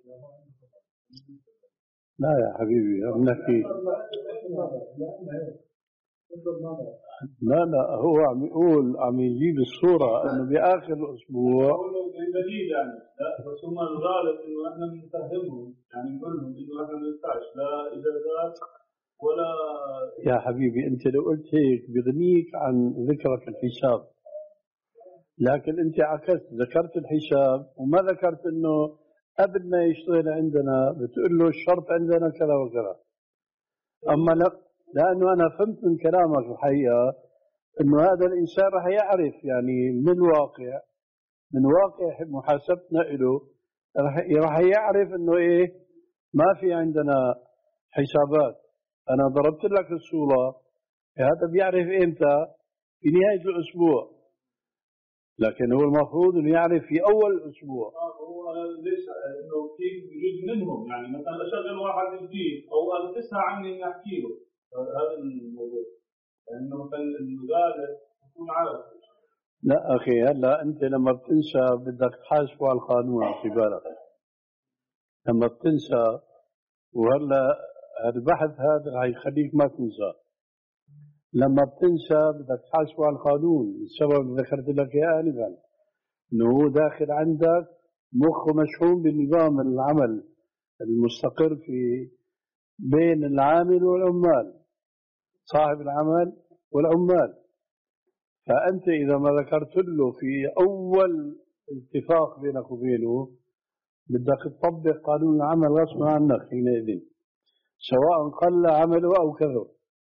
لا يا حبيبي عم نحكي، لا لا هو عم يقول عم يجيب الصورة انه باخر الاسبوع بديل يعني. لا بس هم الغالب انه احنا بنفهمهم، يعني نقول لهم انه احنا ما ندفعش لا اجازات ولا. يا حبيبي انت لو قلت هيك بغنيك عن ذكرك الحساب، لكن انت عكست، ذكرت الحساب وما ذكرت انه قبل ما يشتغل عندنا بتقول له الشرط عندنا كذا وكذا. اما لا، لانه انا فهمت من كلامك الحقيقه انه هذا الانسان راح يعرف يعني من الواقع، من واقع محاسبتنا له راح يعرف انه ايه ما في عندنا حسابات. انا ضربت لك الصوره، هذا بيعرف امتى؟ في نهايه الاسبوع، لكن هو المفروض انه يعرف في اول الاسبوع. اه هو ليش انه في جزء منهم، يعني مثلا اشغل واحد جديد او انا تسعى عني اني احكي له هذا الموضوع، لانه مثلا الغالب يكون عارف. لا اخي هلا انت لما بتنسى بدك تحاسبه على القانون، في بالك لما بتنسى، وهلا البحث هذا حيخليك ما تنسى. لما بتنسى بدك تحاسبه على القانون، السبب اللي ذكرت لك اياه انفا انه هو داخل عندك مخه مشحون بنظام العمل المستقر في بين العامل والعمال، صاحب العمل والعمال. فأنت إذا ما ذكرت له في أول اتفاق بينك وبينه بدك تطبق قانون العمل غصبا عنك حينئذ، سواء قل عمله أو كثر.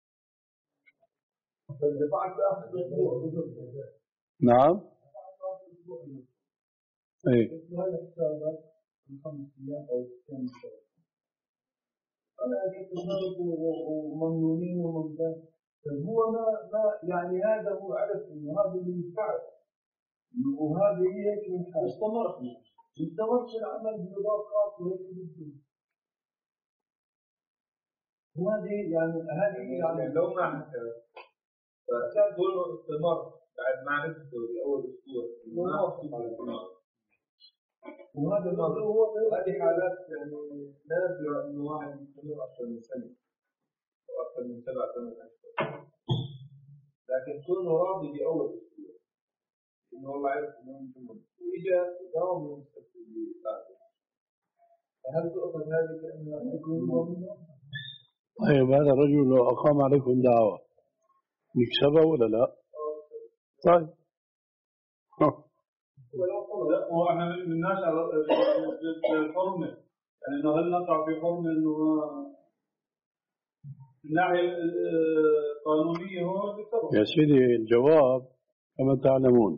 نعم. ايه أنا أجيب الضرب وممنونين وممتاز، هو ما ما يعني هذا هو عرف إنه هذا اللي ينفعه، وهذا هيك من حاله استمر استمر في العمل بإضافات وهيك بده. وهذه يعني هذه يعني لو ما حكى فكان كونه استمر بعد ما عرفته بأول أسبوع ما وصل على الدماغ. وهذا هو هذه حالات يعني نادرة إنه واحد يستمر أكثر من سنة أو أكثر من سبع ثمان أشهر، لكن كونه راضي بأول أسبوع إنه والله عرف إنه ينجمون وإجا داوم يوم بعده، فهل تؤخذ هذه كأنها تكون مؤمنة؟ طيب هذا الرجل لو أقام عليكم دعوة نكسبه ولا لا؟ طيب لا هو احنا ما بنمناش على الحرمه، يعني انه هل نقع في حرمه انه من الناحيه القانونيه هو بسبب. يا سيدي الجواب كما تعلمون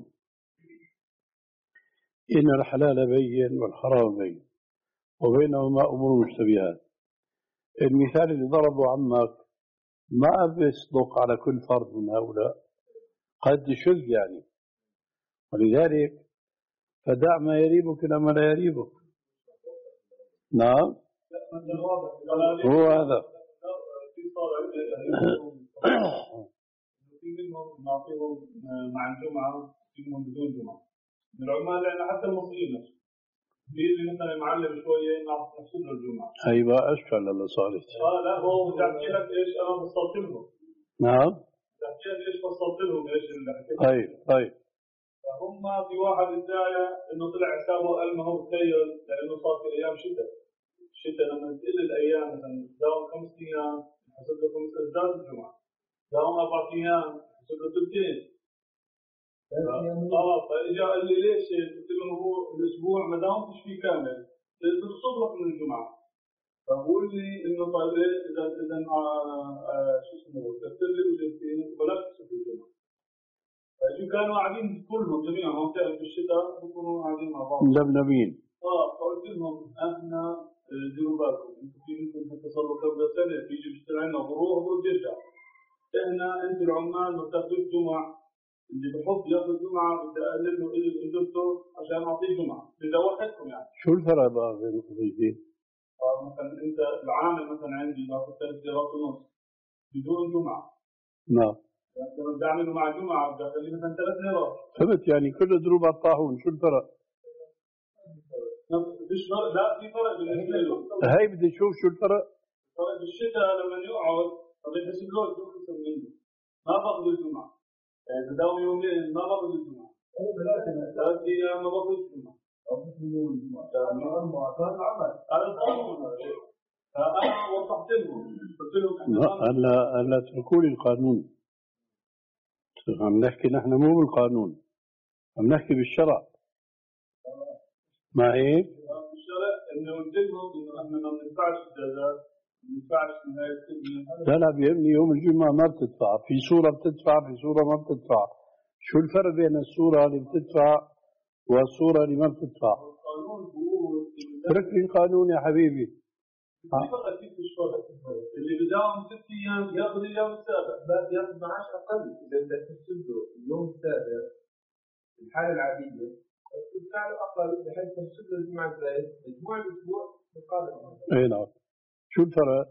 إن الحلال بين والحرام بين وبينهما أمور مشتبهات. المثال اللي ضربه عمك ما بيصدق على كل فرد من هؤلاء، قد يشذ يعني، ولذلك فدع ما يريبك إلى ما لا يريبك. نعم هو هذا. في منهم نعطيهم مع الجمعة، في منهم بدون جمعة من العمال، لأن حتى المصريين نفسه في اللي مثلا معلم شوية نحسب له الجمعة. هي بقى أشكال اللي صارت. آه لا هو بدي أحكي لك إيش أنا فصلت لهم. نعم. بدي أحكي لك إيش فصلت لهم إيش اللي حكيت. طيب طيب. فهم في واحد ادعى إنه طلع حسابه قال ما هو تخيل، لأنه صار في أيام شتاء. الشتاء لما تقل الأيام مثلا داوم خمس أيام حسب له خمس أسداد الجمعة، داوم أربع أيام حسب له ثلثين. اه فاجا قال لي ليش؟ قلت له هو الاسبوع ما داومتش فيه كامل، بتصب لك من الجمعه. فبقول لي انه طيب اذا اذا شو اسمه كتب لي اجرتين وبلاش تصب الجمعه. فاجوا كانوا قاعدين كلهم جميعا هم في الشتاء بيكونوا قاعدين مع بعض ملبلبين. اه فقلت قلت لهم احنا ديروا بالكم انتم في منكم حتى صار له كذا سنه بيجي بيشتغل عندنا بروح وبرجع. احنا انتم العمال ما بتاخذوش جمعه، اللي بحط ياخذ جمعه بدي اقلل له اجرته عشان اعطيه جمعه، بدي اوحدكم يعني. شو الفرق بقى بين القضيتين؟ مثلا انت العامل مثلا عندي باخذ ثلاث ليرات ونص بدون جمعه. نعم. لما بدي اعمله مع جمعه بدي اخليه مثلا ثلاث ليرات. فهمت يعني كله ضروب على الطاحون، شو الفرق؟ فيش فرق، لا في فرق بالنسبه له. هي بدي اشوف شو الفرق. فرق بالشتاء لما يقعد بيحسب له شو خسر منه، ما باخذ الجمعه. يعني بداوم يومين ما باخذ الجمعه. ثلاث ايام ما باخذ الجمعه. يوم الجمعة. هذا العمل. هذا القانون. فانا وضحت لهم قلت لهم هلا هلا اتركوا لي القانون. عم نحكي نحن مو بالقانون، عم نحكي بالشرع. ما هيك؟ بالشرع انه قلت لهم انه احنا ما بندفعش اجازات، ما بندفعش نهايه الخدمه. لا لا بيهمني يوم الجمعة ما بتدفع، في صورة بتدفع في صورة ما بتدفع. شو الفرق بين الصورة اللي بتدفع والصورة اللي ما بتدفع؟ القانون بيقول اترك لي القانون يا حبيبي. فقط في الشغل اللي بداوم ست ايام ياخذ اليوم السابع، لا ياخذ معاش اقل. اذا بدك تحسب له اليوم السابع في الحاله العاديه تدفع له اقل بحيث تحسب له الجمعه الثالث مجموع الاسبوع القادم. اي نعم. شو الفرق؟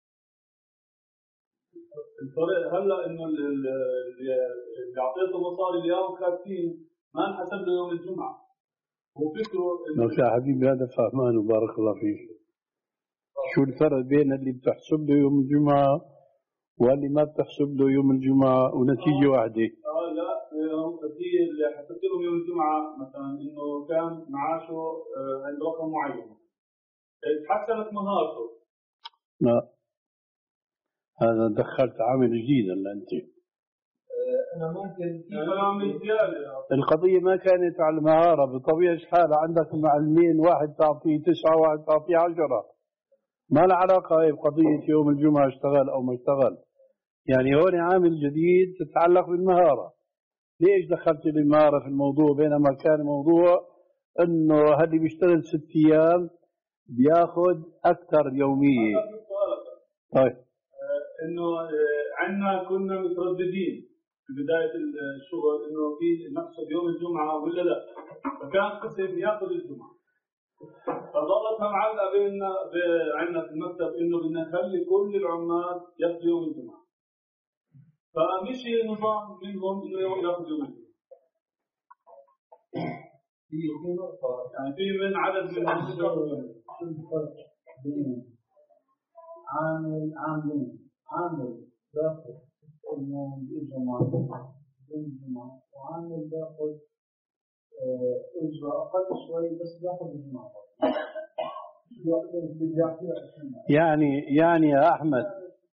الفرق هلا انه اللي اعطيته مصاري اليوم كافيين ما انحسب له يوم الجمعه. هو فكره انه يا حبيبي هذا فهمان وبارك الله فيك. شو الفرق بين اللي بتحسب له يوم الجمعة واللي ما بتحسب له يوم الجمعة ونتيجة واحدة؟ اه لا في اللي حسبت لهم يوم الجمعة مثلا انه كان معاشه آه عند رقم معين تحسنت مهارته. لا هذا دخلت عامل جديد هلا انت. انا ممكن في عامل زيادة. القضية ما كانت على المهارة، بطبيعة الحال عندك المعلمين واحد تعطيه تسعة وواحد تعطيه عشرة، ما له علاقة هي بقضية يوم الجمعة اشتغل أو ما اشتغل. يعني هون عامل جديد تتعلق بالمهارة. ليش دخلت المهارة في الموضوع بينما كان موضوع إنه هذي بيشتغل ست أيام بياخذ أكثر يومية. طيب إنه عندنا كنا مترددين في بداية الشغل إنه في نحسب يوم الجمعة ولا لا، فكان قسم ياخذ الجمعة. فظلتها معلقة بيننا عندنا في المكتب إنه بدنا نخلي كل العمال ياخذوا يوم الجمعة. فمشي نظام منهم إنه ياخذ يوم الجمعة. في في نقطة يعني في من عدد من الفرق بين عامل عاملين عامل باخذ إنه الجمعة الجمعة وعامل باخذ أجرة أقل شوي بس باخذ الجمعة. يعني يعني يا أحمد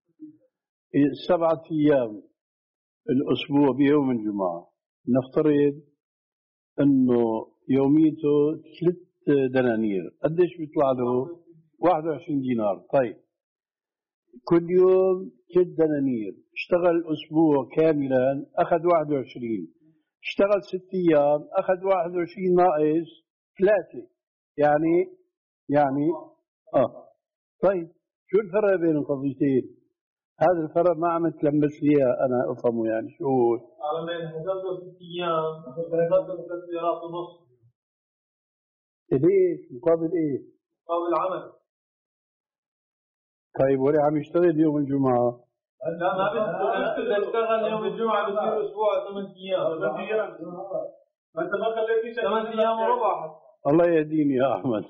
سبعة أيام الأسبوع بيوم الجمعة نفترض إنه يوميته ثلاث دنانير، قديش بيطلع له؟ واحد وعشرين دينار. طيب كل يوم ثلاث دنانير، اشتغل أسبوع كاملا أخذ واحد وعشرين، اشتغل ست أيام أخذ واحد وعشرين ناقص ثلاثة، يعني يعني آه طيب شو الفرق بين القضيتين؟ هذا الفرق ما عم تلمس لي أنا أفهمه يعني شو هو؟ على ما ينحسب له ست أيام ينحسب له ثلاث ليرات ونص. ليش؟ مقابل إيه؟ مقابل عمل. طيب ولا عم يشتغل يوم الجمعة؟ لا ما بيشتغل، اشتغل يوم الجمعة بصير أسبوع ثمان أيام. ثمان أيام. ما أنت ما خليت شيء ثمان أيام وربع. الله يهديني يا أحمد.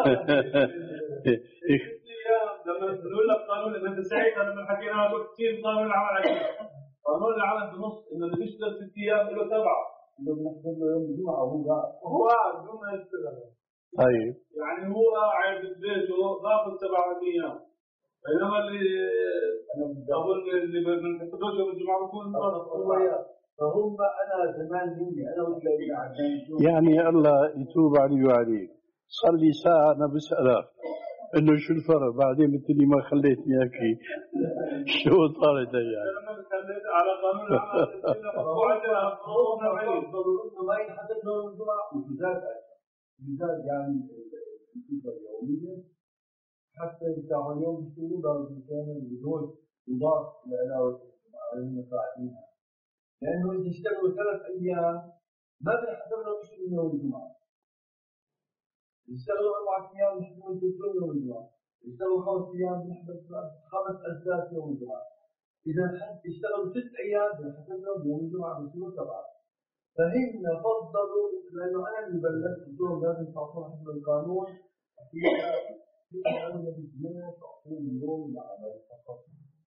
لما نقول لك قانون إن أنت ساعتها لما حكينا له كثير قانون العمل عليه. قانون العمل بنص إنه اللي بيشتغل ست أيام له سبعة. إنه بنحسب له يوم الجمعة وهو قاعد. وهو قاعد بدون ما يشتغل. طيب. يعني هو قاعد ببيته باخذ سبعة أيام. بينما اللي أقول اللي بنحسبوش يوم الجمعة بكون فهم أنا زمان مني أنا وتلاقي عشان يعني الله يتوب علي وعليك. صار لي ساعة أنا بسألك إنه شو الفرق، بعدين قلت لي ما خليتني أحكي. شو صارت يعني؟ لما خليت على قانون العمل وعندنا حقوقنا بعيد. ما ينحسب له الجمعة وزاد زاد يعني بصفة يومية حتى يفتحوا اليوم يشتغلوا درجة كامل بدون يضاف لعلاوة المساعدينها، لأنه إذا اشتغلوا ثلاث أيام ما بنحسب لهم يشتغلوا يوم الجمعة، اشتغلوا أربع أيام يشتغلوا ثلاث يوم الجمعة، اشتغلوا خمس أيام بنحسب خمس أجزاء يوم الجمعة، إذا اشتغلوا ست أيام بنحسب لهم يوم الجمعة بيصيروا سبعة. فهن فضلوا لأنه أنا اللي بلشت اليوم لازم تعطون حسب القانون أنا بدنا تعطون يوم لعمل فقط.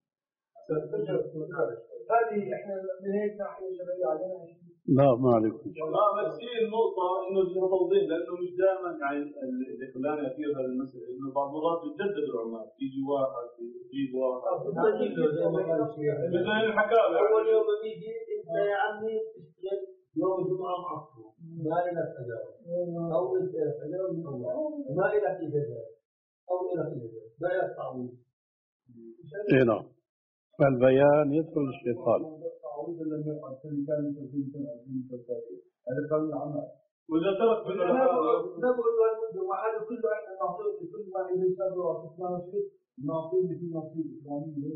هذه احنا من هيك ناحية شرعية علينا شيء. لا ما عليكم. لا بس في النقطة إنه فيها توضيح لأنه مش دائما يعني اللي خلاني أثير هذه المسألة إنه بعض المرات بتجدد العمال تيجي واحد تيجي واحد. مثل اللي حكى أول يوم بيجي أنت يا عمي تشتغل يوم الجمعة معصر ما إلك أجر أو أنت أجر من الله ما إلك إجازة أو إلك إجازة ما إلك تعويض. إيه نعم. فالبيان يدخل الشيطان. وإذا ترك من نقول له المدة وعلى كل واحد نعطيه كل ما يشتغل وعطينا شيء نعطيه في نصيب إسلامي.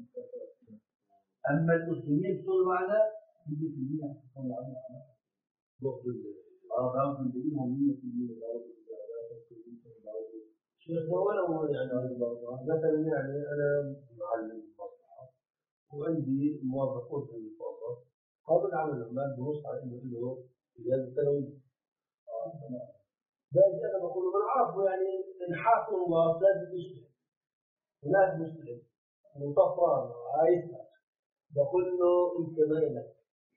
أما المسلمين صار معنا مية في المية حتكون العمل على ضغط آه بعض بيجيهم مية في المية بعض لا تكتبين بعض شيخ ولا يعني مثلا يعني أنا معلم مصلحة وعندي موظفون في الموظف هذا العمل العمال بنص على إنه له زيادة سنوية. باجي أنا بقول له بالعرض يعني الحاكم الله لازم يشتغل ولازم يشتغل وطفران عايزها بقول له أنت ما لك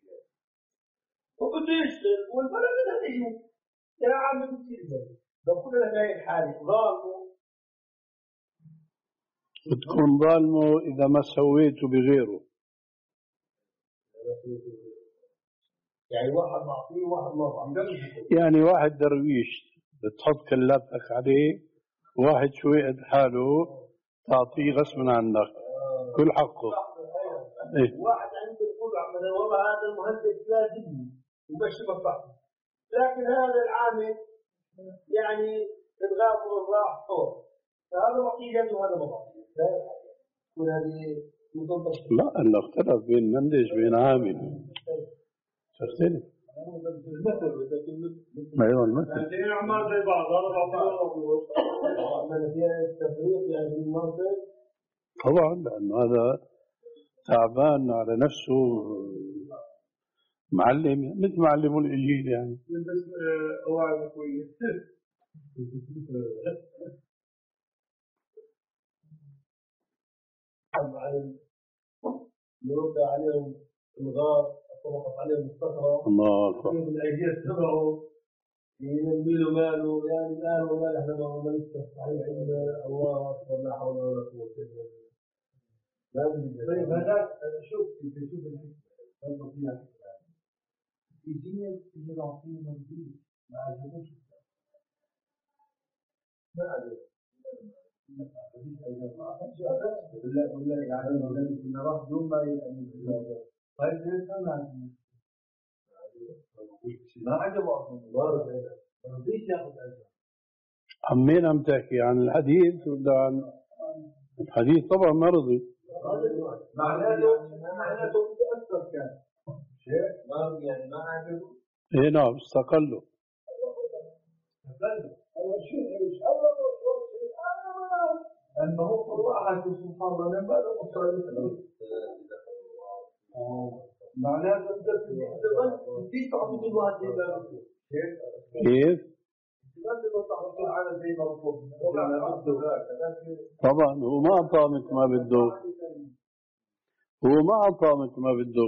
وبده يشتغل والبلد بدها تجي يا عم بتصير زي بقول له هاي الحالة ظالمه وتكون ظالمه إذا ما سويته بغيره. يعني واحد معطيه وواحد ما معطيه. يعني واحد درويش بتحط كلابتك عليه واحد شوي قد حاله تعطيه غصبا عنك كل حقه. إيه؟ واحد عنده يقول عمله والله هذا المهندس لازمني ومشي مصلحته لكن هذا العامل يعني الغاب والراح فوق فهذا معطيه جد وهذا ما معطيه. لا أنه اختلف بين مندج وبين عامل تختلف. أيوة المثل. يعني الأعمال زي بعض هذا بعض فيها التفريق يعني المنطق. طبعا لأنه هذا تعبان على نفسه معلم مثل معلم الإنجيل يعني. بس أوعى كويس. يرد عليهم الغار طبقت عليهم الصخرة الله أكبر من الأيدية تبعه ينميله ماله يعني الآن والله إحنا ما هو ملك صحيح عندنا الله أكبر لا حول ولا قوة إلا بالله. لازم طيب هذا شوف أنت شوف الحكمة فيها في دنيا تجي نعطيه مرضي ما عجبوش ما عجبوش بالله بالله يعني إن راح دون ما يعني طيب ليش ما ما عجبه أصلا وارد هذا ما رضيش ياخذ أجر. عمين عم تحكي عن الحديث ولا عن الحديث؟ طبعا ما رضي. معناته معناته أكثر كان شيء ما رضي يعني ما عجبه. إيه نعم استقلوا. استقلوا أول شيء إيش أول شيء أنه هو الله سبحانه وتعالى ما له مصاري. معناته أنت تديك تعطي الواحد زي ما بقول. كيف؟ طبعا هو ما أعطاه مثل ما بده. هو ما أعطاه مثل ما بده.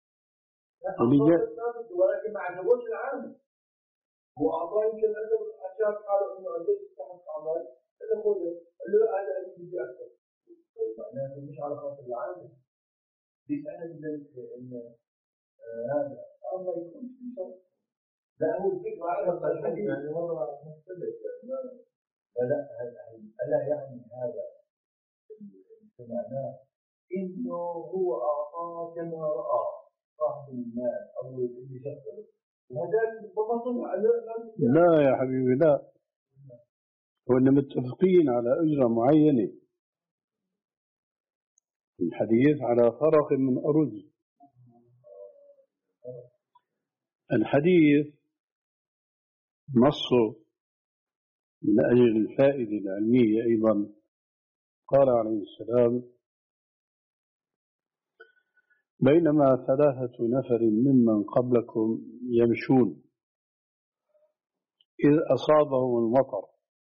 ولكن ما عجبوش العامل. هو أعطاه يمكن أنه أشاف حاله إنه ليش تحت عمل هذا هو اللي هذا اللي بدي أكثر. معناته مش على خاطر العامل. ليش أنا بدي إن هذا الله يكون في شر. لا هو الفكرة على الحديث يعني والله مختلف يعني لا ألا يعني هذا سمعناه إنه هو أعطاه كما رأى صاحب المال أو اللي شغله وهذا ببطل على لا يا حبيبي لا وإن متفقين على أجرة معينة. الحديث على فرق من أرز. الحديث نصه من أجل الفائدة العلمية أيضا. قال عليه السلام: بينما ثلاثة نفر ممن قبلكم يمشون إذ أصابهم المطر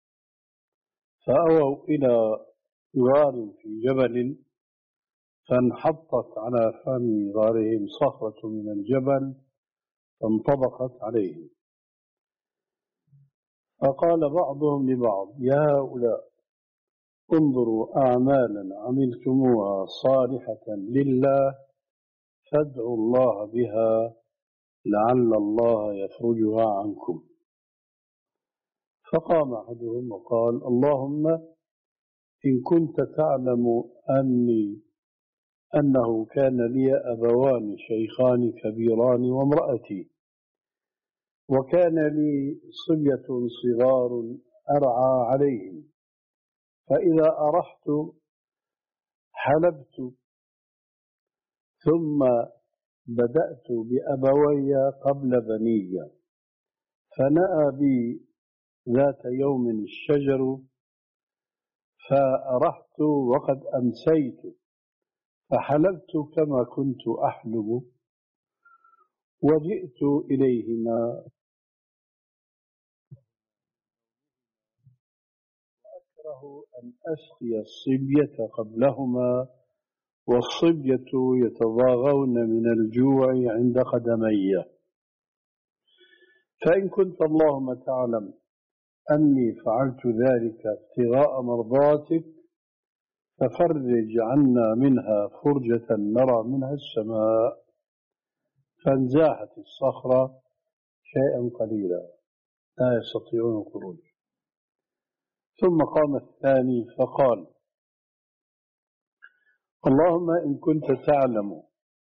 فأووا إلى غار في جبل فانحطت على فم غارهم صخرة من الجبل فانطبقت عليهم. فقال بعضهم لبعض: يا هؤلاء انظروا أعمالا عملتموها صالحة لله فادعوا الله بها لعل الله يفرجها عنكم. فقام أحدهم وقال: اللهم إن كنت تعلم أني أنه كان لي أبوان شيخان كبيران وامرأتي وكان لي صبية صغار أرعى عليهم، فإذا أرحت حلبت ثم بدأت بأبوي قبل بني، فنأى بي ذات يوم الشجر فأرحت وقد أمسيت فحلبت كما كنت أحلب وجئت إليهما وأكره أن أسقي الصبية قبلهما والصبية يتضاغون من الجوع عند قدمي، فإن كنت اللهم تعلم أني فعلت ذلك ابتغاء مرضاتك ففرج عنا منها فرجة نرى منها السماء. فانزاحت الصخرة شيئا قليلا لا يستطيعون الخروج. ثم قام الثاني فقال: اللهم إن كنت تعلم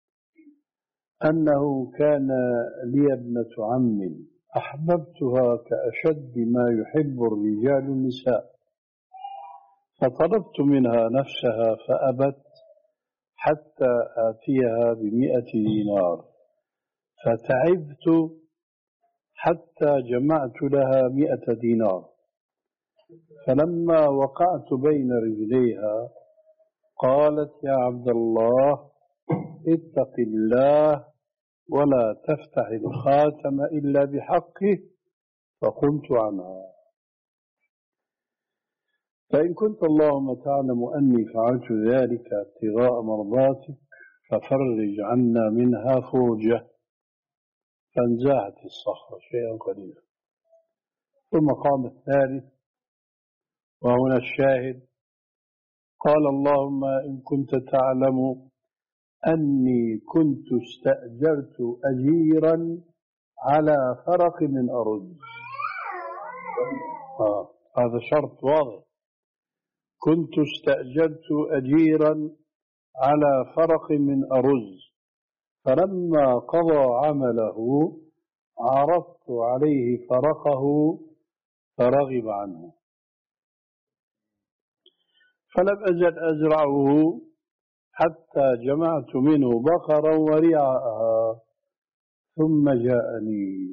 أنه كان لي ابنة عم أحببتها كأشد ما يحب الرجال النساء، فطلبت منها نفسها فأبت حتى آتيها بمئة دينار، فتعبت حتى جمعت لها مئة دينار، فلما وقعت بين رجليها قالت: يا عبد الله اتق الله ولا تفتح الخاتم إلا بحقه، فقمت عنها. فإن كنت اللهم تعلم أني فعلت ذلك ابتغاء مرضاتك ففرج عنا منها فرجة. فانزاحت الصخرة شيئا قليلا. ثم قام الثالث وهنا الشاهد قال: اللهم إن كنت تعلم أني كنت استأجرت أجيرا على فرق من أرز. آه. هذا شرط واضح. كنت استأجرت أجيرا على فرق من أرز فلما قضى عمله عرضت عليه فرقه فرغب عنه، فلم أزل أزرعه حتى جمعت منه بقرا ورعاءها ثم جاءني.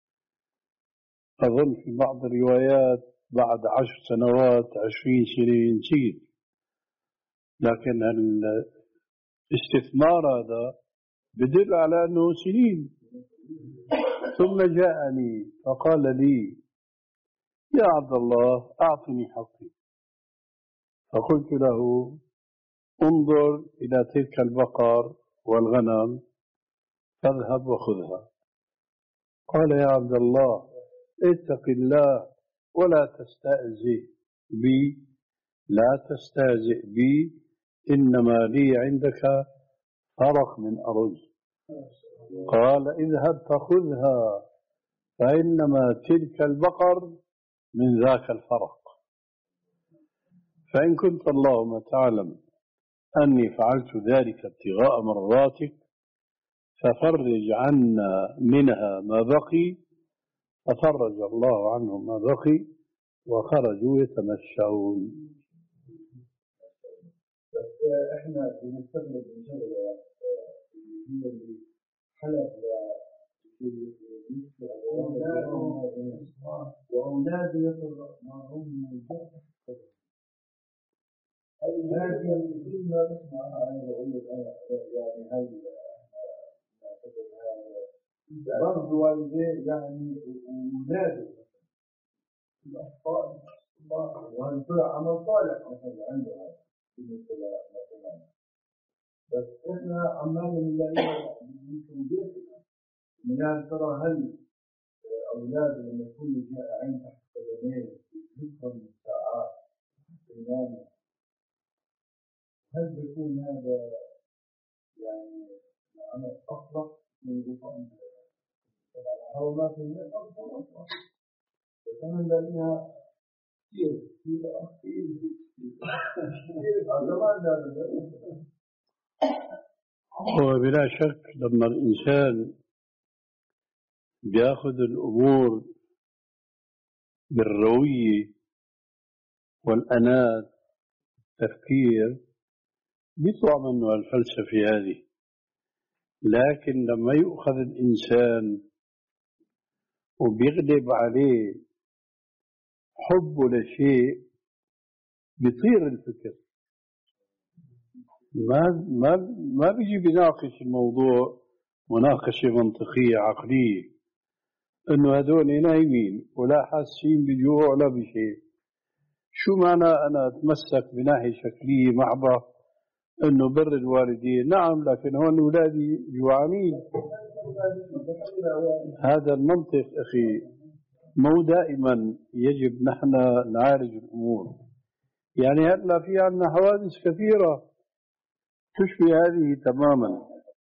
أظن في بعض الروايات بعد عشر سنوات عشرين سنة نسيت، لكن الاستثمار هذا بدل على أنه سنين. ثم جاءني فقال لي: يا عبد الله أعطني حقي. فقلت له: انظر إلى تلك البقر والغنم فاذهب وخذها. قال: يا عبد الله اتق الله ولا تستهزئ بي لا تستهزئ بي إنما لي عندك فرق من أرز. قال: اذهب فخذها فإنما تلك البقر من ذاك الفرق. فإن كنت اللهم تعلم أني فعلت ذلك ابتغاء مرضاتك ففرج عنا منها ما بقي، ففرج الله عنه ما بقي وخرجوا يتمشون. بس احنا بنستغرب من شغله هي اللي حلف وأولاده يطلق معهم من الجرح. لكن كل ما نسمع أنا بقول لك أنا يعني هل نعتبر هذا برضه والديه يعني أولاده الأطفال وهل طلع عمل صالح مثلا عنده هذا بالنسبة لنا. بس إحنا عمالنا نلاقيها من بيتنا من ترى هل أولاد لما يكونوا جائعين تحت قدمين يذكرهم الساعات يناموا، هل بيكون هذا يعني عمل أفضل من الوطن؟ أو ما في من أفضل أفضل بس أنا نلاقيها كثير كثير كثير كثير زمان هذا. هو بلا شك لما الإنسان بياخذ الأمور بالروية والأنات التفكير بيطلع منه الفلسفة هذه. لكن لما يؤخذ الإنسان وبيغلب عليه حبه لشيء بيطير الفكر، ما ما ما بيجي بيناقش الموضوع مناقشة منطقية عقلية إنه هذول نايمين ولا حاسين بجوع ولا بشيء. شو معنى أنا أتمسك بناحية شكلية محضة إنه بر الوالدين؟ نعم، لكن هون أولادي جوعانين. هذا المنطق أخي مو دائما يجب نحن نعالج الأمور. يعني هلا في عندنا حوادث كثيرة تشبه هذه تماما.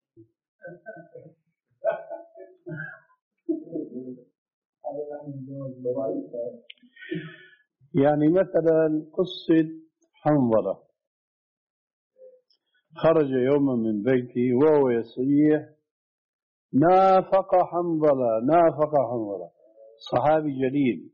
يعني مثلا قصة حنظلة، خرج يوما من بيته وهو يصيح نافق حنظلة نافق حنظلة، صحابي جليل.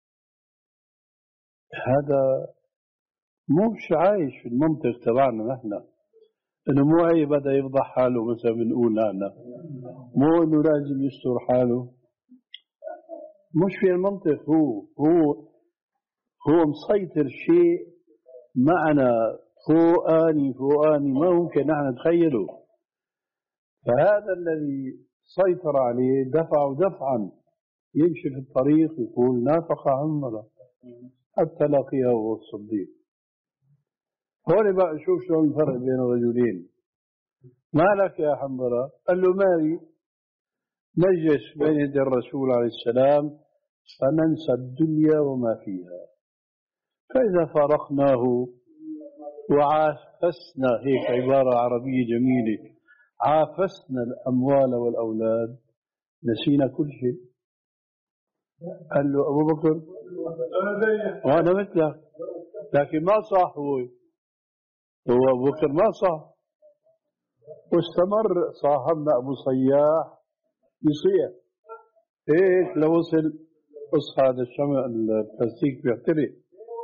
هذا مش عايش في المنطق تبعنا نحن، انه مو اي بدا يفضح حاله مثلا بنقول لنا مو انه لازم يستر حاله. مش في المنطق. هو هو هو مسيطر شيء معنا فوقاني فوقاني ما ممكن نحن نتخيله. فهذا الذي سيطر عليه دفعه دفعا يمشي في الطريق يقول نافق حنظلة حتى لقيه الصديق. هون بقى شوف شلون الفرق بين الرجلين. ما لك يا حنظلة؟ قال له مالي، نجلس بين يدي الرسول عليه السلام فننسى الدنيا وما فيها، فإذا فارقناه وعافسنا، هيك عبارة عربية جميلة، عافسنا الأموال والأولاد نسينا كل شيء. قال له أبو بكر وأنا مثلك، لكن ما صح. هو هو أبو بكر ما صح، واستمر صاحبنا أبو صياح يصيح هيك لوصل قص هذا الشمع البلاستيك بيعتري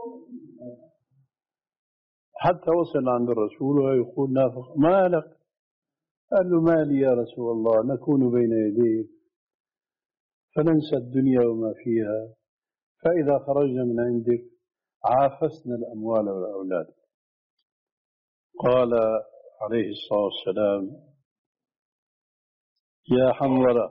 حتى وصل عند الرسول ويقول نافق. ما لك؟ قال له ما لي يا رسول الله، نكون بين يديك فننسى الدنيا وما فيها، فإذا خرجنا من عندك عافسنا الأموال والأولاد. قال عليه الصلاة والسلام يا حنظلة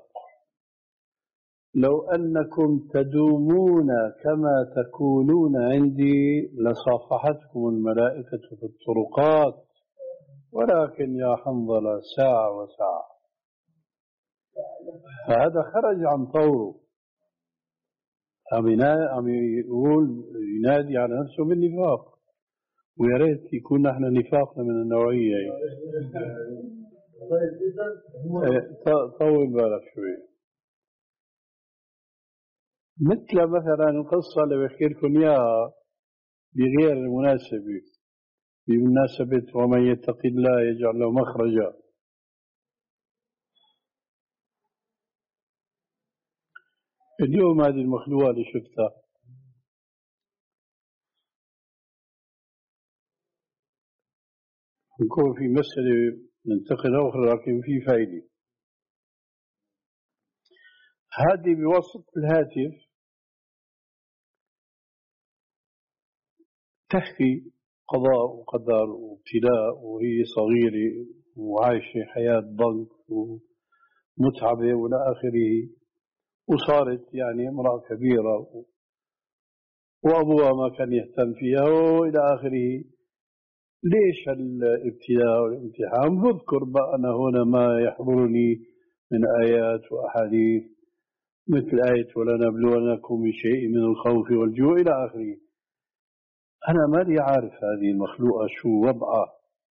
لو أنكم تدومون كما تكونون عندي لصافحتكم الملائكة في الطرقات، ولكن يا حنظلة ساعة وساعة. فهذا خرج عن طوره، عم يقول ينادي على نفسه بالنفاق، ويا ريت يكون نحن نفاقنا من النوعية. طول بالك شوي. مثل مثلا القصة اللي بحكي لكم إياها بغير المناسبة، بمناسبة ومن يتق الله يجعل له مخرجا. اليوم هذه المخلوقة اللي شفتها نكون في مسألة ننتقل أخرى لكن في فائدة. هذه بواسطة الهاتف تحكي قضاء وقدر وابتلاء، وهي صغيرة وعايشة حياة ضنك ومتعبة وإلى آخره، وصارت يعني امرأة كبيرة وأبوها ما كان يهتم فيها وإلى آخره. ليش الابتلاء والامتحان؟ بذكر بقى أنا هنا ما يحضرني من آيات وأحاديث مثل آية ولنبلونكم بشيء من الخوف والجوع إلى آخره. أنا ما لي عارف هذه المخلوقة شو وضعها،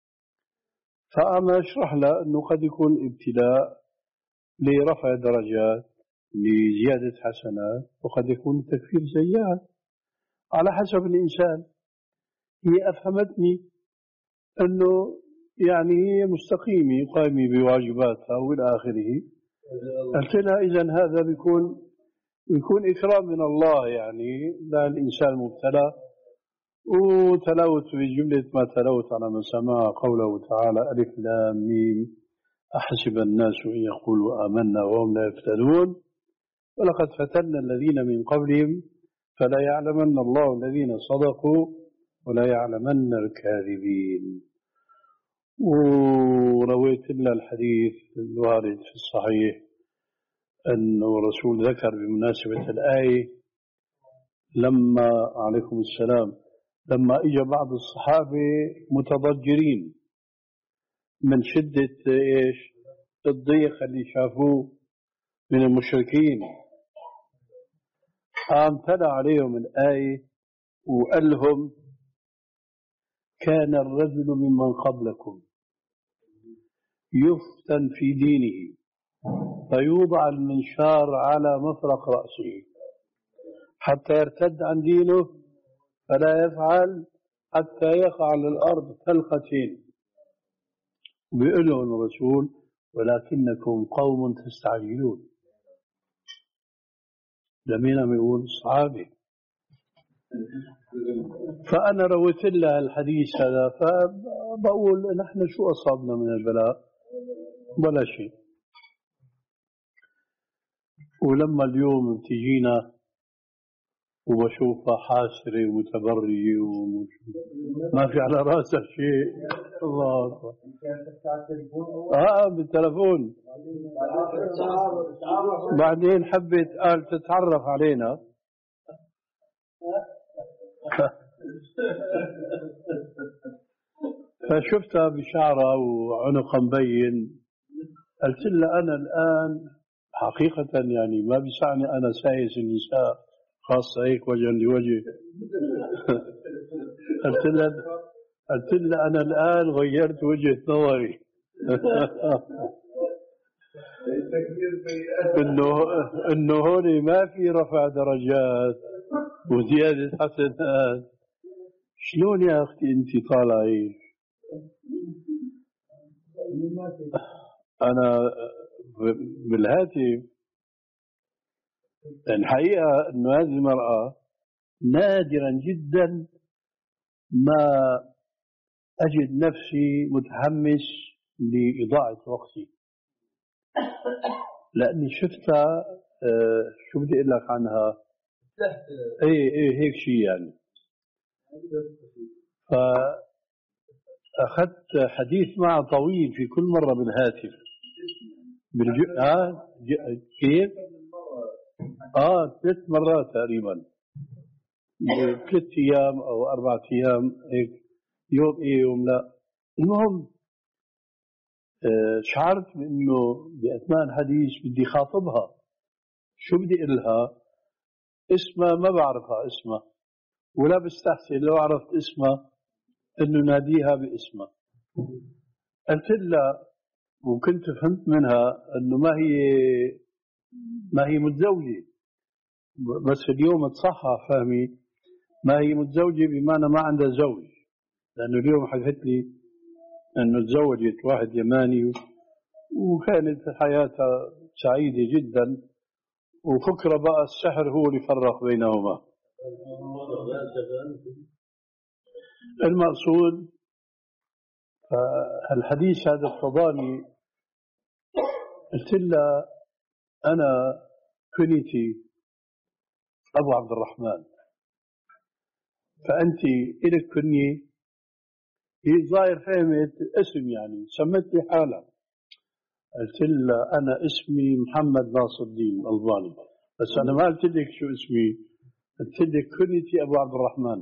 فأما أشرح له أنه قد يكون ابتلاء لرفع درجات لزيادة حسنات، وقد يكون تكفير سيئات على حسب الإنسان. هي أفهمتني أنه يعني هي مستقيمة قائمة بواجباتها وإلى آخره. قلت لها إذن هذا بيكون بيكون إكرام من الله، يعني لا الإنسان مبتلى. وتلوت بجملة ما تلوت على من سمع قوله تعالى ألف لام ميم أحسب الناس أن يقولوا آمنا وهم لا يفتنون ولقد فتنا الذين من قبلهم فلا يعلمن الله الذين صدقوا ولا يعلمن الكاذبين. ورويت لنا الحديث الوارد في الصحيح أن الرسول ذكر بمناسبة الآية لما عليكم السلام لما إجا بعض الصحابة متضجرين من شدة إيش الضيق اللي شافوه من المشركين، قام تلا عليهم الآية وقال لهم كان الرجل ممن قبلكم يفتن في دينه فيوضع المنشار على مفرق رأسه حتى يرتد عن دينه فلا يفعل حتى يقع على الأرض تلقتين. بيقول لهم الرسول ولكنكم قوم تستعجلون. لمين عم يقول؟ الصحابة. فأنا رويت لها الحديث هذا، فبقول نحن شو أصابنا من البلاء؟ ولا شيء. ولما اليوم بتجينا وبشوفها حاسرة ومتبرية وما في على راسها شيء، الله أكبر. آه بالتلفون. بعدين حبت قال تتعرف علينا فشفتها بشعرها وعنقها مبين. قلت لها أنا الآن حقيقة يعني ما بيسعني أنا سايس النساء خاصة هيك وجها لوجه. قلت لها قلت لها أنا الآن غيرت وجهة نظري إنه إنه هون ما في رفع درجات وزيادة حسنات. شلون يا أختي أنت طالعة هيك؟ أنا بالهاتف الحقيقة أنه هذه المرأة نادرا جدا ما أجد نفسي متحمس لإضاعة وقتي، لأني شفتها شو بدي أقول لك عنها إيه إيه هيك شيء يعني. فأخذت حديث معها طويل في كل مرة بالهاتف بالج... آه ج... كيف؟ آه ثلاث مرات تقريبا، ثلاث أيام أو أربعة أيام هيك، يوم إيه يوم لا. المهم آه شعرت بأنه بأثناء الحديث بدي خاطبها. شو بدي أقولها؟ اسمها ما بعرفها اسمها ولا بستحسن لو عرفت اسمها أنه ناديها باسمها. قلت لها وكنت فهمت منها أنه ما هي ما هي متزوجة، بس اليوم تصحى فهمي ما هي متزوجة بمعنى ما عندها زوج، لأنه اليوم حكت لي أنه تزوجت واحد يماني وكانت حياتها سعيدة جدا، وفكرة بقى السحر هو اللي فرق بينهما. المقصود فالحديث هذا اقتضاني، قلت لها أنا كنيتي أبو عبد الرحمن، فأنت إلك كنية. هي ظاهر فهمت اسم يعني سمت لي حالها. قلت لها أنا اسمي محمد ناصر الدين الألباني، بس أنا ما قلت لك شو اسمي، قلت لك كنيتي أبو عبد الرحمن.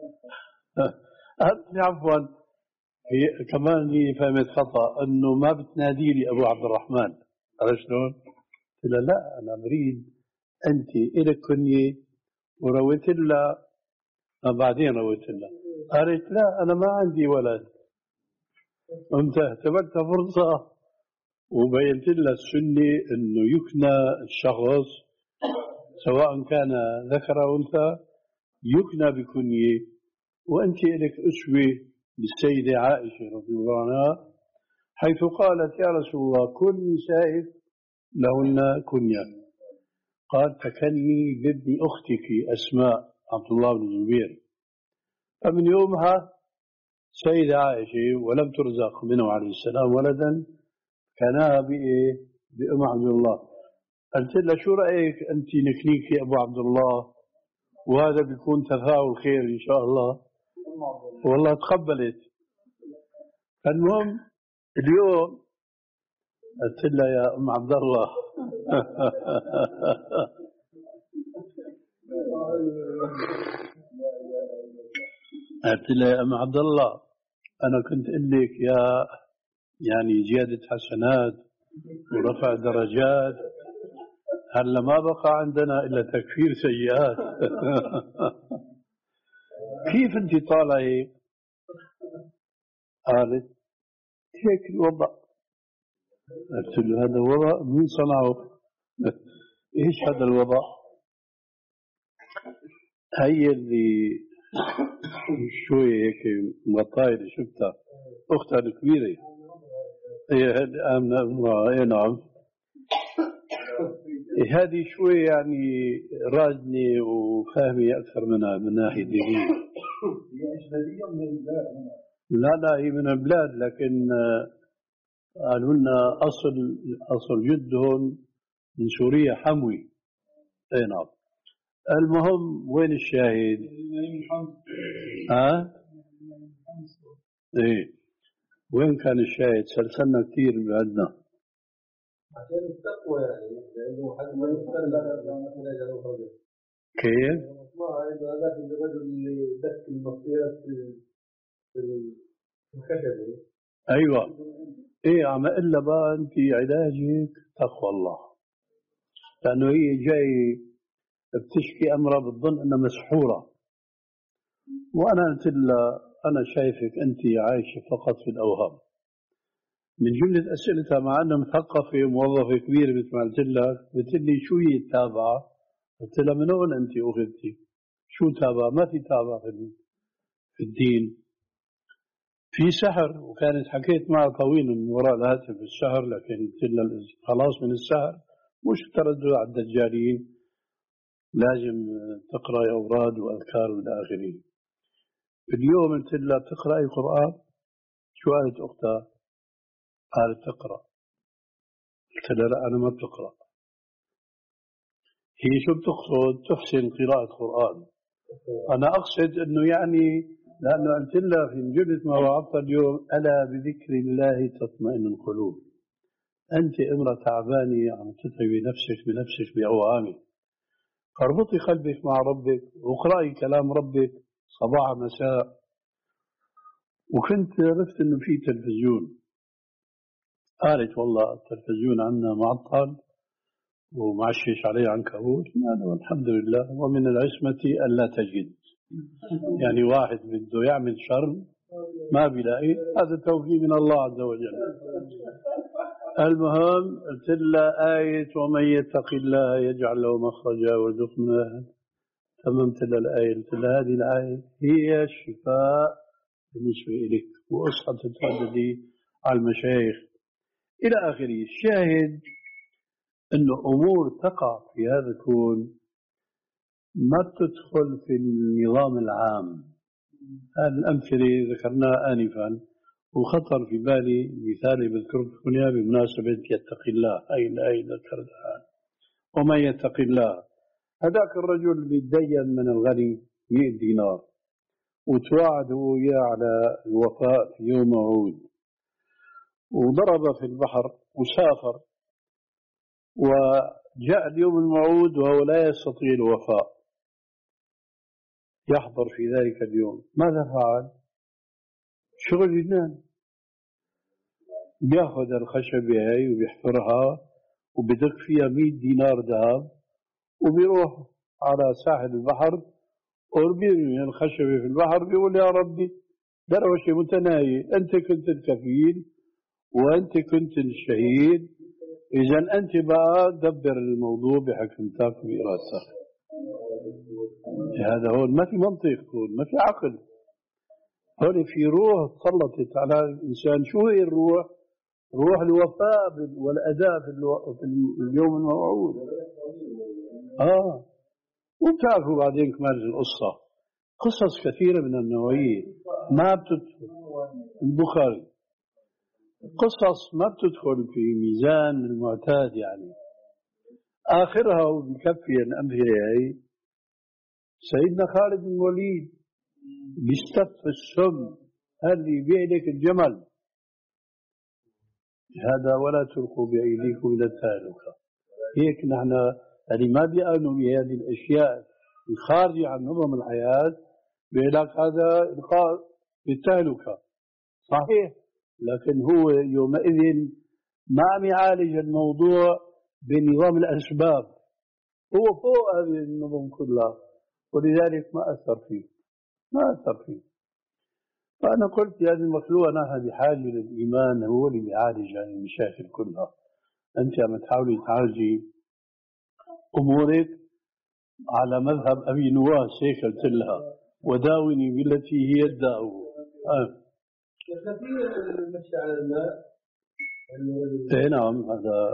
قالت لي عفوا، هي كمان هي فهمت خطأ أنه ما بتنادي لي أبو عبد الرحمن. عرفت شلون؟ قلت لها لا، أنا بريد أنت إلك كنية. ورويت لها، بعدين رويت لها، قالت لا أنا ما عندي ولد. قمت اعتبرت فرصة وبينت لها السنة أنه يكنى الشخص سواء كان ذكر أو أنثى يكنى بكنية. وأنت لك أسوة بالسيدة عائشة رضي الله عنها، حيث قالت يا رسول الله كل نسائك لهن كنية. قال تكني بابن أختك أسماء عبد الله بن الزبير. فمن يومها سيدة عائشة ولم ترزق منه عليه السلام ولدا، كان بإيه؟ بأم عبد الله. قلت لها شو رأيك أنت نكنيك أبو عبد الله، وهذا بيكون تفاؤل خير إن شاء الله. والله تقبلت. المهم اليوم قلت لها يا أم عبد الله قلت لها يا أم عبد الله أنا كنت أقول لك يا يعني زيادة حسنات ورفع درجات، هلا ما بقى عندنا إلا تكفير سيئات. كيف أنت طالعة هيك؟ قالت هيك الوضع. قلت له هذا وضع مين صنعه؟ إيش هذا الوضع؟ هي اللي شوي هيك مغطاية اللي شفتها أختها الكبيرة، هي آمنة امرأة. إيه نعم، هذه شوي يعني راجنة وفاهمة أكثر منها من ناحية دينية. لا لا هي من البلاد، لكن قالوا لنا أصل أصل جدهم من سوريا حموي. أي نعم. المهم وين الشاهد؟ ها؟ إيه وين كان الشاهد؟ سلسلنا كثير بعدنا. عشان التقوى يعني، لأنه حد ما يستقبل. كيف؟ ما هذاك الرجل اللي دك المصيرة في الخشبة. أيوة. إيه عم إلا بقى أنت علاجك تقوى الله، لأنه هي جاي بتشكي أمرها بتظن أنها مسحورة. وأنا قلت لها أنا شايفك أنت عايشة فقط في الأوهام. من جملة أسئلتها مع أنها مثقفة وموظفة كبيرة مثل ما قلت لك، قلت لي شو هي التابعة؟ قلت لها من وين أنت أخذتي؟ شو تابعة؟ ما في تابعة في الدين، في سحر. وكانت حكيت معها طويلا من وراء الهاتف السحر، لكن قلت لها خلاص من السحر مش تردد على الدجالين، لازم تقرأ أوراد وأذكار والى آخره. اليوم قلت لها تقرأي قرآن؟ شو قالت أختها؟ قالت تقرأ. قلت لها لا أنا ما بتقرأ. هي شو بتقصد؟ تحسن قراءة قرآن. أنا أقصد أنه يعني لأنه قلت لها في جملة ما وعظتها اليوم ألا بذكر الله تطمئن القلوب. أنت امرأة تعبانة عم تتعبي نفسك بنفسك بأوهامك، فاربطي قلبك مع ربك واقرأي كلام ربك صباح مساء. وكنت عرفت أنه في تلفزيون، قالت والله التلفزيون عندنا معطل ومعشش عليه عنكبوت. الحمد لله، ومن العصمة ألا تجد. يعني واحد بده يعمل شر ما بيلاقي، هذا توفيق من الله عز وجل. المهم قلت لها آية ومن يتق الله يجعل له مخرجا ويرزقه من أهل. تممت لها الآية، قلت لها هذه الآية هي الشفاء بالنسبة إليك، وأصحى تترددي على المشايخ إلى آخره. الشاهد أنه أمور تقع في هذا الكون ما تدخل في النظام العام. هذه الأمثلة ذكرناها آنفا، وخطر في بالي مثال بذكرت هنا بمناسبة يتقي الله، أين أين ذكرتها. وما يتقي الله هذاك الرجل اللي تدين من الغني مئة دينار وتواعد هو وياه على الوفاء في يوم موعود، وضرب في البحر وسافر، وجاء اليوم الموعود وهو لا يستطيع الوفاء يحضر في ذلك اليوم. ماذا فعل؟ شغل جنان، بياخذ الخشبة هاي وبيحفرها وبدق فيها مئة دينار ذهب وبيروح على ساحل البحر وبيرمي الخشبة في البحر، بيقول يا ربي دروشة متناهية، أنت كنت الكفيل وأنت كنت الشهيد، إذا أنت بقى دبر الموضوع بحكمتك وإرادتك. هذا هو ما في منطق، هون ما في عقل، هون في روح تسلطت على الإنسان. شو هي الروح؟ روح الوفاء والأداء في, الو... في اليوم الموعود. آه وبتعرفوا بعدين كمان القصة، قصص كثيرة من النوعية ما بتدخل البخاري، قصص ما بتدخل في ميزان المعتاد يعني. آخرها وبكفي الأمثلة هي سيدنا خالد بن الوليد بيستف السم اللي يبيع لك الجمل هذا، ولا تلقوا بأيديكم إلى التهلكة. هيك نحن اللي ما بيأمنوا بهذه الأشياء الخارجة عن نظم الحياة بيقول لك هذا إلقاء بالتهلكة، صحيح، لكن هو يومئذ ما عم يعالج الموضوع بنظام الأسباب، هو فوق هذه النظم كلها، ولذلك ما أثر فيه ما أثر فيه. فأنا قلت هذه المخلوقة نحن بحاجة للإيمان، هو اللي بيعالج هذه المشاكل كلها. أنت عم تحاولي تعالجي أمورك على مذهب أبي نواس، هيك قلت لها وداوني بالتي هي الداء. آه. كثير المشي على الماء. إيه نعم، هذا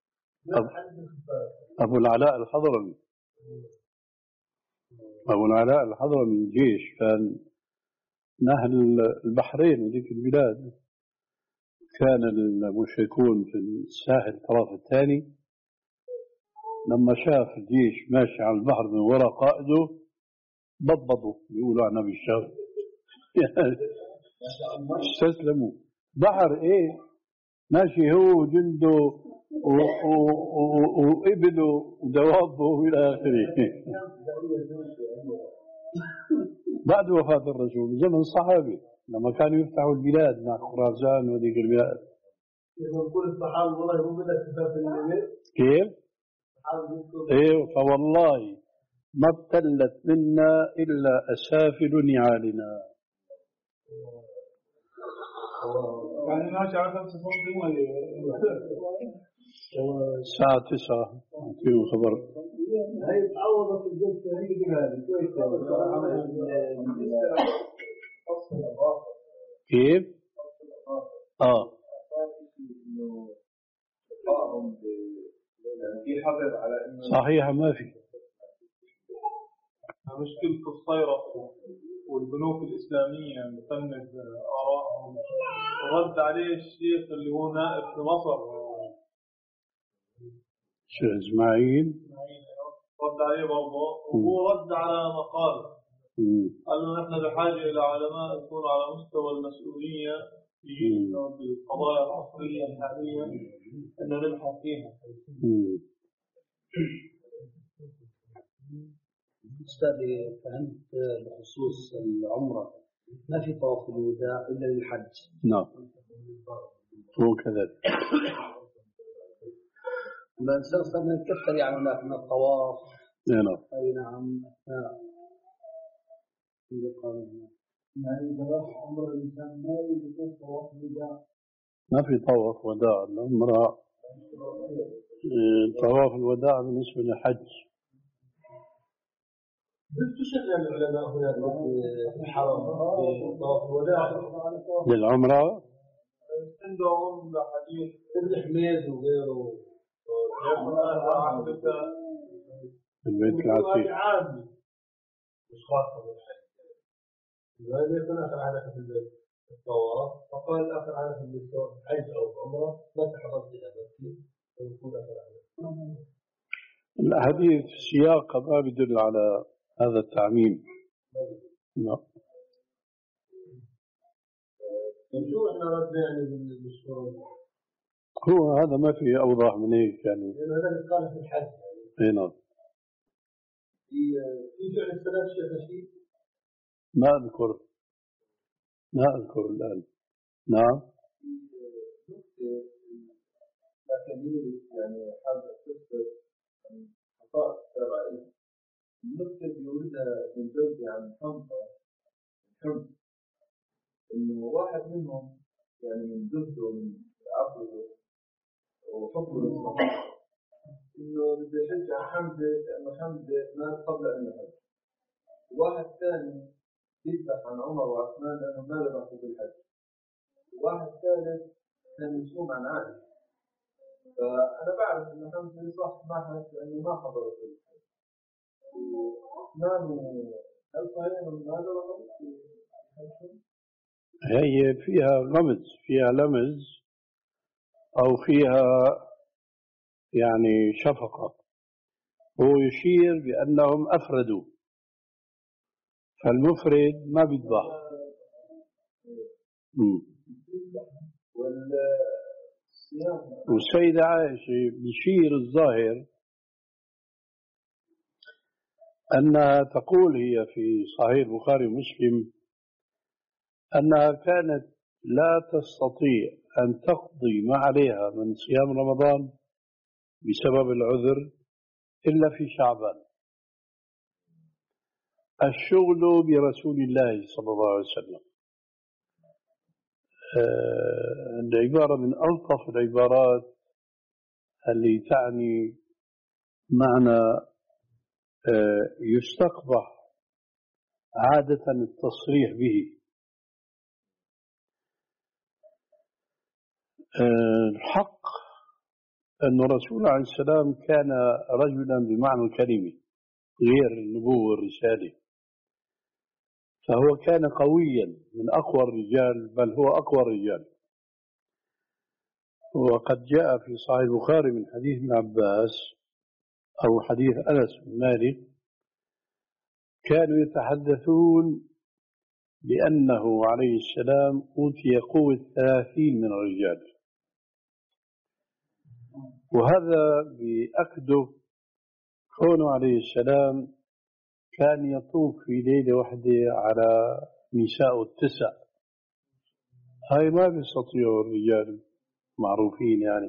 أبو العلاء الحضرمي. أبو العلاء الحضرمي جيش كان نهل البحرين ذيك البلاد، كان المشركون في الساحل الطرف الثاني، لما شاف الجيش ماشي على البحر من وراء قائده ضبطوا، يقولوا عن نبي الشر استسلموا. بحر ايه ماشي هو وجنده وإبله ودوابه إلى آخره. بعد وفاة الرسول زمن الصحابي لما كانوا يفتحوا البلاد مع خراسان وذيك البلاد. يقول الصحابة والله مو بدك تسافر اليمين. كيف؟ ايه فوالله ما ابتلت منا إلا أسافل نعالنا. يعني ماشي على خمسة صوت الساعة تسعة أعطيهم خبر. هي تعوضت الجلسة هي بهذه كيف؟ آه صحيح ما في مشكلة الصيرة والبنوك الإسلامية مفند آرائهم، ورد عليه الشيخ اللي هو نائب في مصر شيخ إسماعيل، رد عليه برضه، وهو رد على مقال قال له نحن بحاجة إلى علماء يكونوا على مستوى المسؤولية في القضايا العصرية الحالية أن نبحث فيها. أستاذي فهمت بخصوص العمرة ما في طواف الوداع إلا للحج. نعم هو كذلك. الإنسان صار يتكثر يعني هناك من الطواف. نعم. أي نعم. يعني إذا عمر الإنسان ما يجوز طواف الوداع. ما في طواف وداع العمرة، طواف الوداع بالنسبة للحج. بتشغل العلماء هناك في الحرم في طواف الوداع للعمرة عندهم حديث ابن حميد وغيره البيت العتيق عادي مش خاصة بالحج. هذا يكون آخر عادة في البيت الطواف، فقال آخر عام في الحج أو عمرة متى حضرت إلى مكة فيكون آخر عام. الحديث سياق ما بيدل على هذا التعميم. نعم. شو احنا ردنا يعني بالمشروع؟ هو هذا ما في أوضح من هيك يعني. لأن هذا اللي قاله في الحج يعني. اي نعم. في في فعل السلام شيء شيء؟ ما أذكر ما أذكر الآن. نعم. لكن يعني حابب أذكر خطأ رائع. النقطة اللي يوردها من زوجي عن حمزة حمزة إنه واحد منهم يعني من زوجته ومن عقله وحبه للصلاة إنه بده يحج عن حمزة لأنه حمزة مات قبل أن يحج. واحد ثاني يذبح عن عمر وعثمان لأنه ما ذبحوا بالحج. واحد ثالث كان يصوم عن عائشة. فأنا بعرف إن حمزة صح ما حج لأنه ما حضر في الحج. عثمان هل صحيح إنه ما ذبحوا في الحج؟ هي فيها غمز، فيها لمز، أو فيها يعني شفقة. هو يشير بأنهم أفردوا، فالمفرد ما بيذبح. والسيدة عائشة بشير الظاهر أنها تقول هي في صحيح البخاري ومسلم أنها كانت لا تستطيع أن تقضي ما عليها من صيام رمضان بسبب العذر إلا في شعبان. الشغل برسول الله صلى الله عليه وسلم. آه العبارة من ألطف العبارات اللي تعني معنى آه يستقبح عادة التصريح به. آه الحق أن الرسول عليه السلام كان رجلا بمعنى الكلمة غير النبوة والرسالة، فهو كان قويا من أقوى الرجال، بل هو أقوى الرجال. وقد جاء في صحيح البخاري من حديث ابن عباس أو حديث أنس بن مالك كانوا يتحدثون بأنه عليه السلام أوتي قوة ثلاثين من الرجال، وهذا بأكده كونه عليه السلام كان يطوف في ليلة واحدة على نساء التسع. هاي ما بيستطيعوا الرجال معروفين يعني.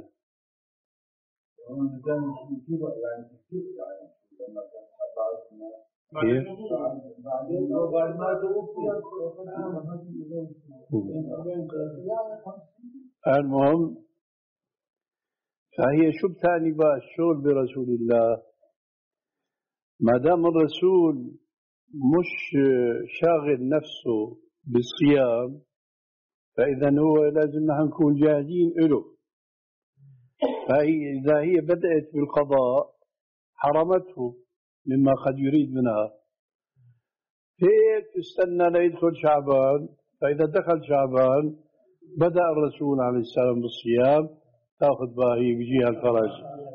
المهم فهي شو بتعني بقى الشغل برسول الله؟ ما دام الرسول مش شاغل نفسه بالصيام فإذا هو لازم نحن نكون جاهزين له. فإذا هي بدأت بالقضاء حرمته مما قد يريد منها. هيك تستنى ليدخل شعبان، فإذا دخل شعبان بدأ الرسول عليه السلام بالصيام، تأخذ باهي بيجيها الفرج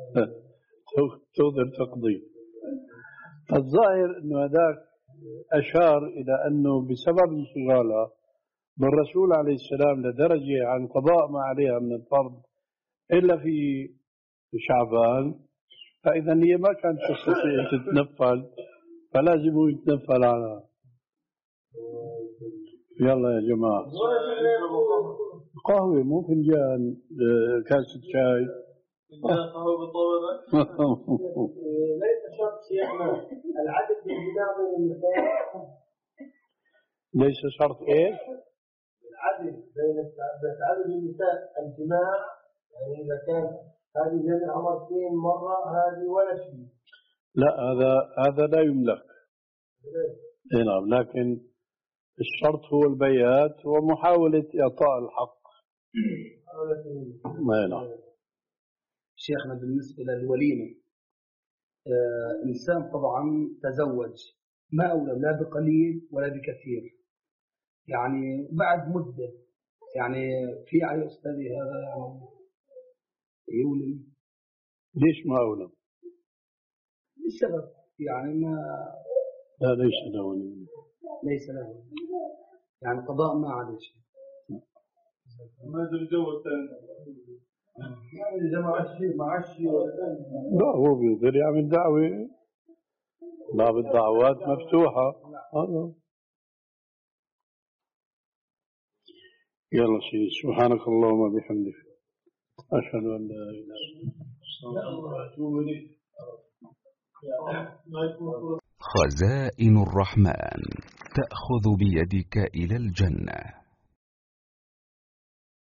تقدر تقضي. فالظاهر أنه هذاك أشار إلى أنه بسبب انشغالها بالرسول عليه السلام لدرجة عن قضاء ما عليها من الفرض إلا في شعبان، فإذا هي ما كانت تستطيع تتنفل فلازم هو يتنفل عنها. يلا يا جماعة، قهوة مو فنجان كاسة شاي. ليس شرط شيخنا العدد بالجماع بين النساء. ليس شرط ايش؟ العدد بين بس عدد النساء الجماع، يعني إذا كان هذه جمع مرتين مرة هذه ولا شيء. لا هذا هذا لا يملك. اي نعم، لكن الشرط هو البيات ومحاولة إعطاء الحق. ما نعم. شيخنا بالنسبة للوليمة، آه إنسان طبعا تزوج ما أولى لا بقليل ولا بكثير، يعني بعد مدة يعني في على أستاذي هذا يعني يولم. ليش ما أولم؟ لسبب يعني ما لا ليس له ولي. ليس له يعني قضاء ما عليه شيء. ما يدري الجو الثاني يعني إذا ما عشي ما عشي لا هو بيقدر يعمل دعوة، باب الدعوات مفتوحة. هذا يلا سيدي، سبحانك اللهم وبحمدك أشهد أن لا إله إلا أنت. خزائن الرحمن تأخذ بيدك إلى الجنة.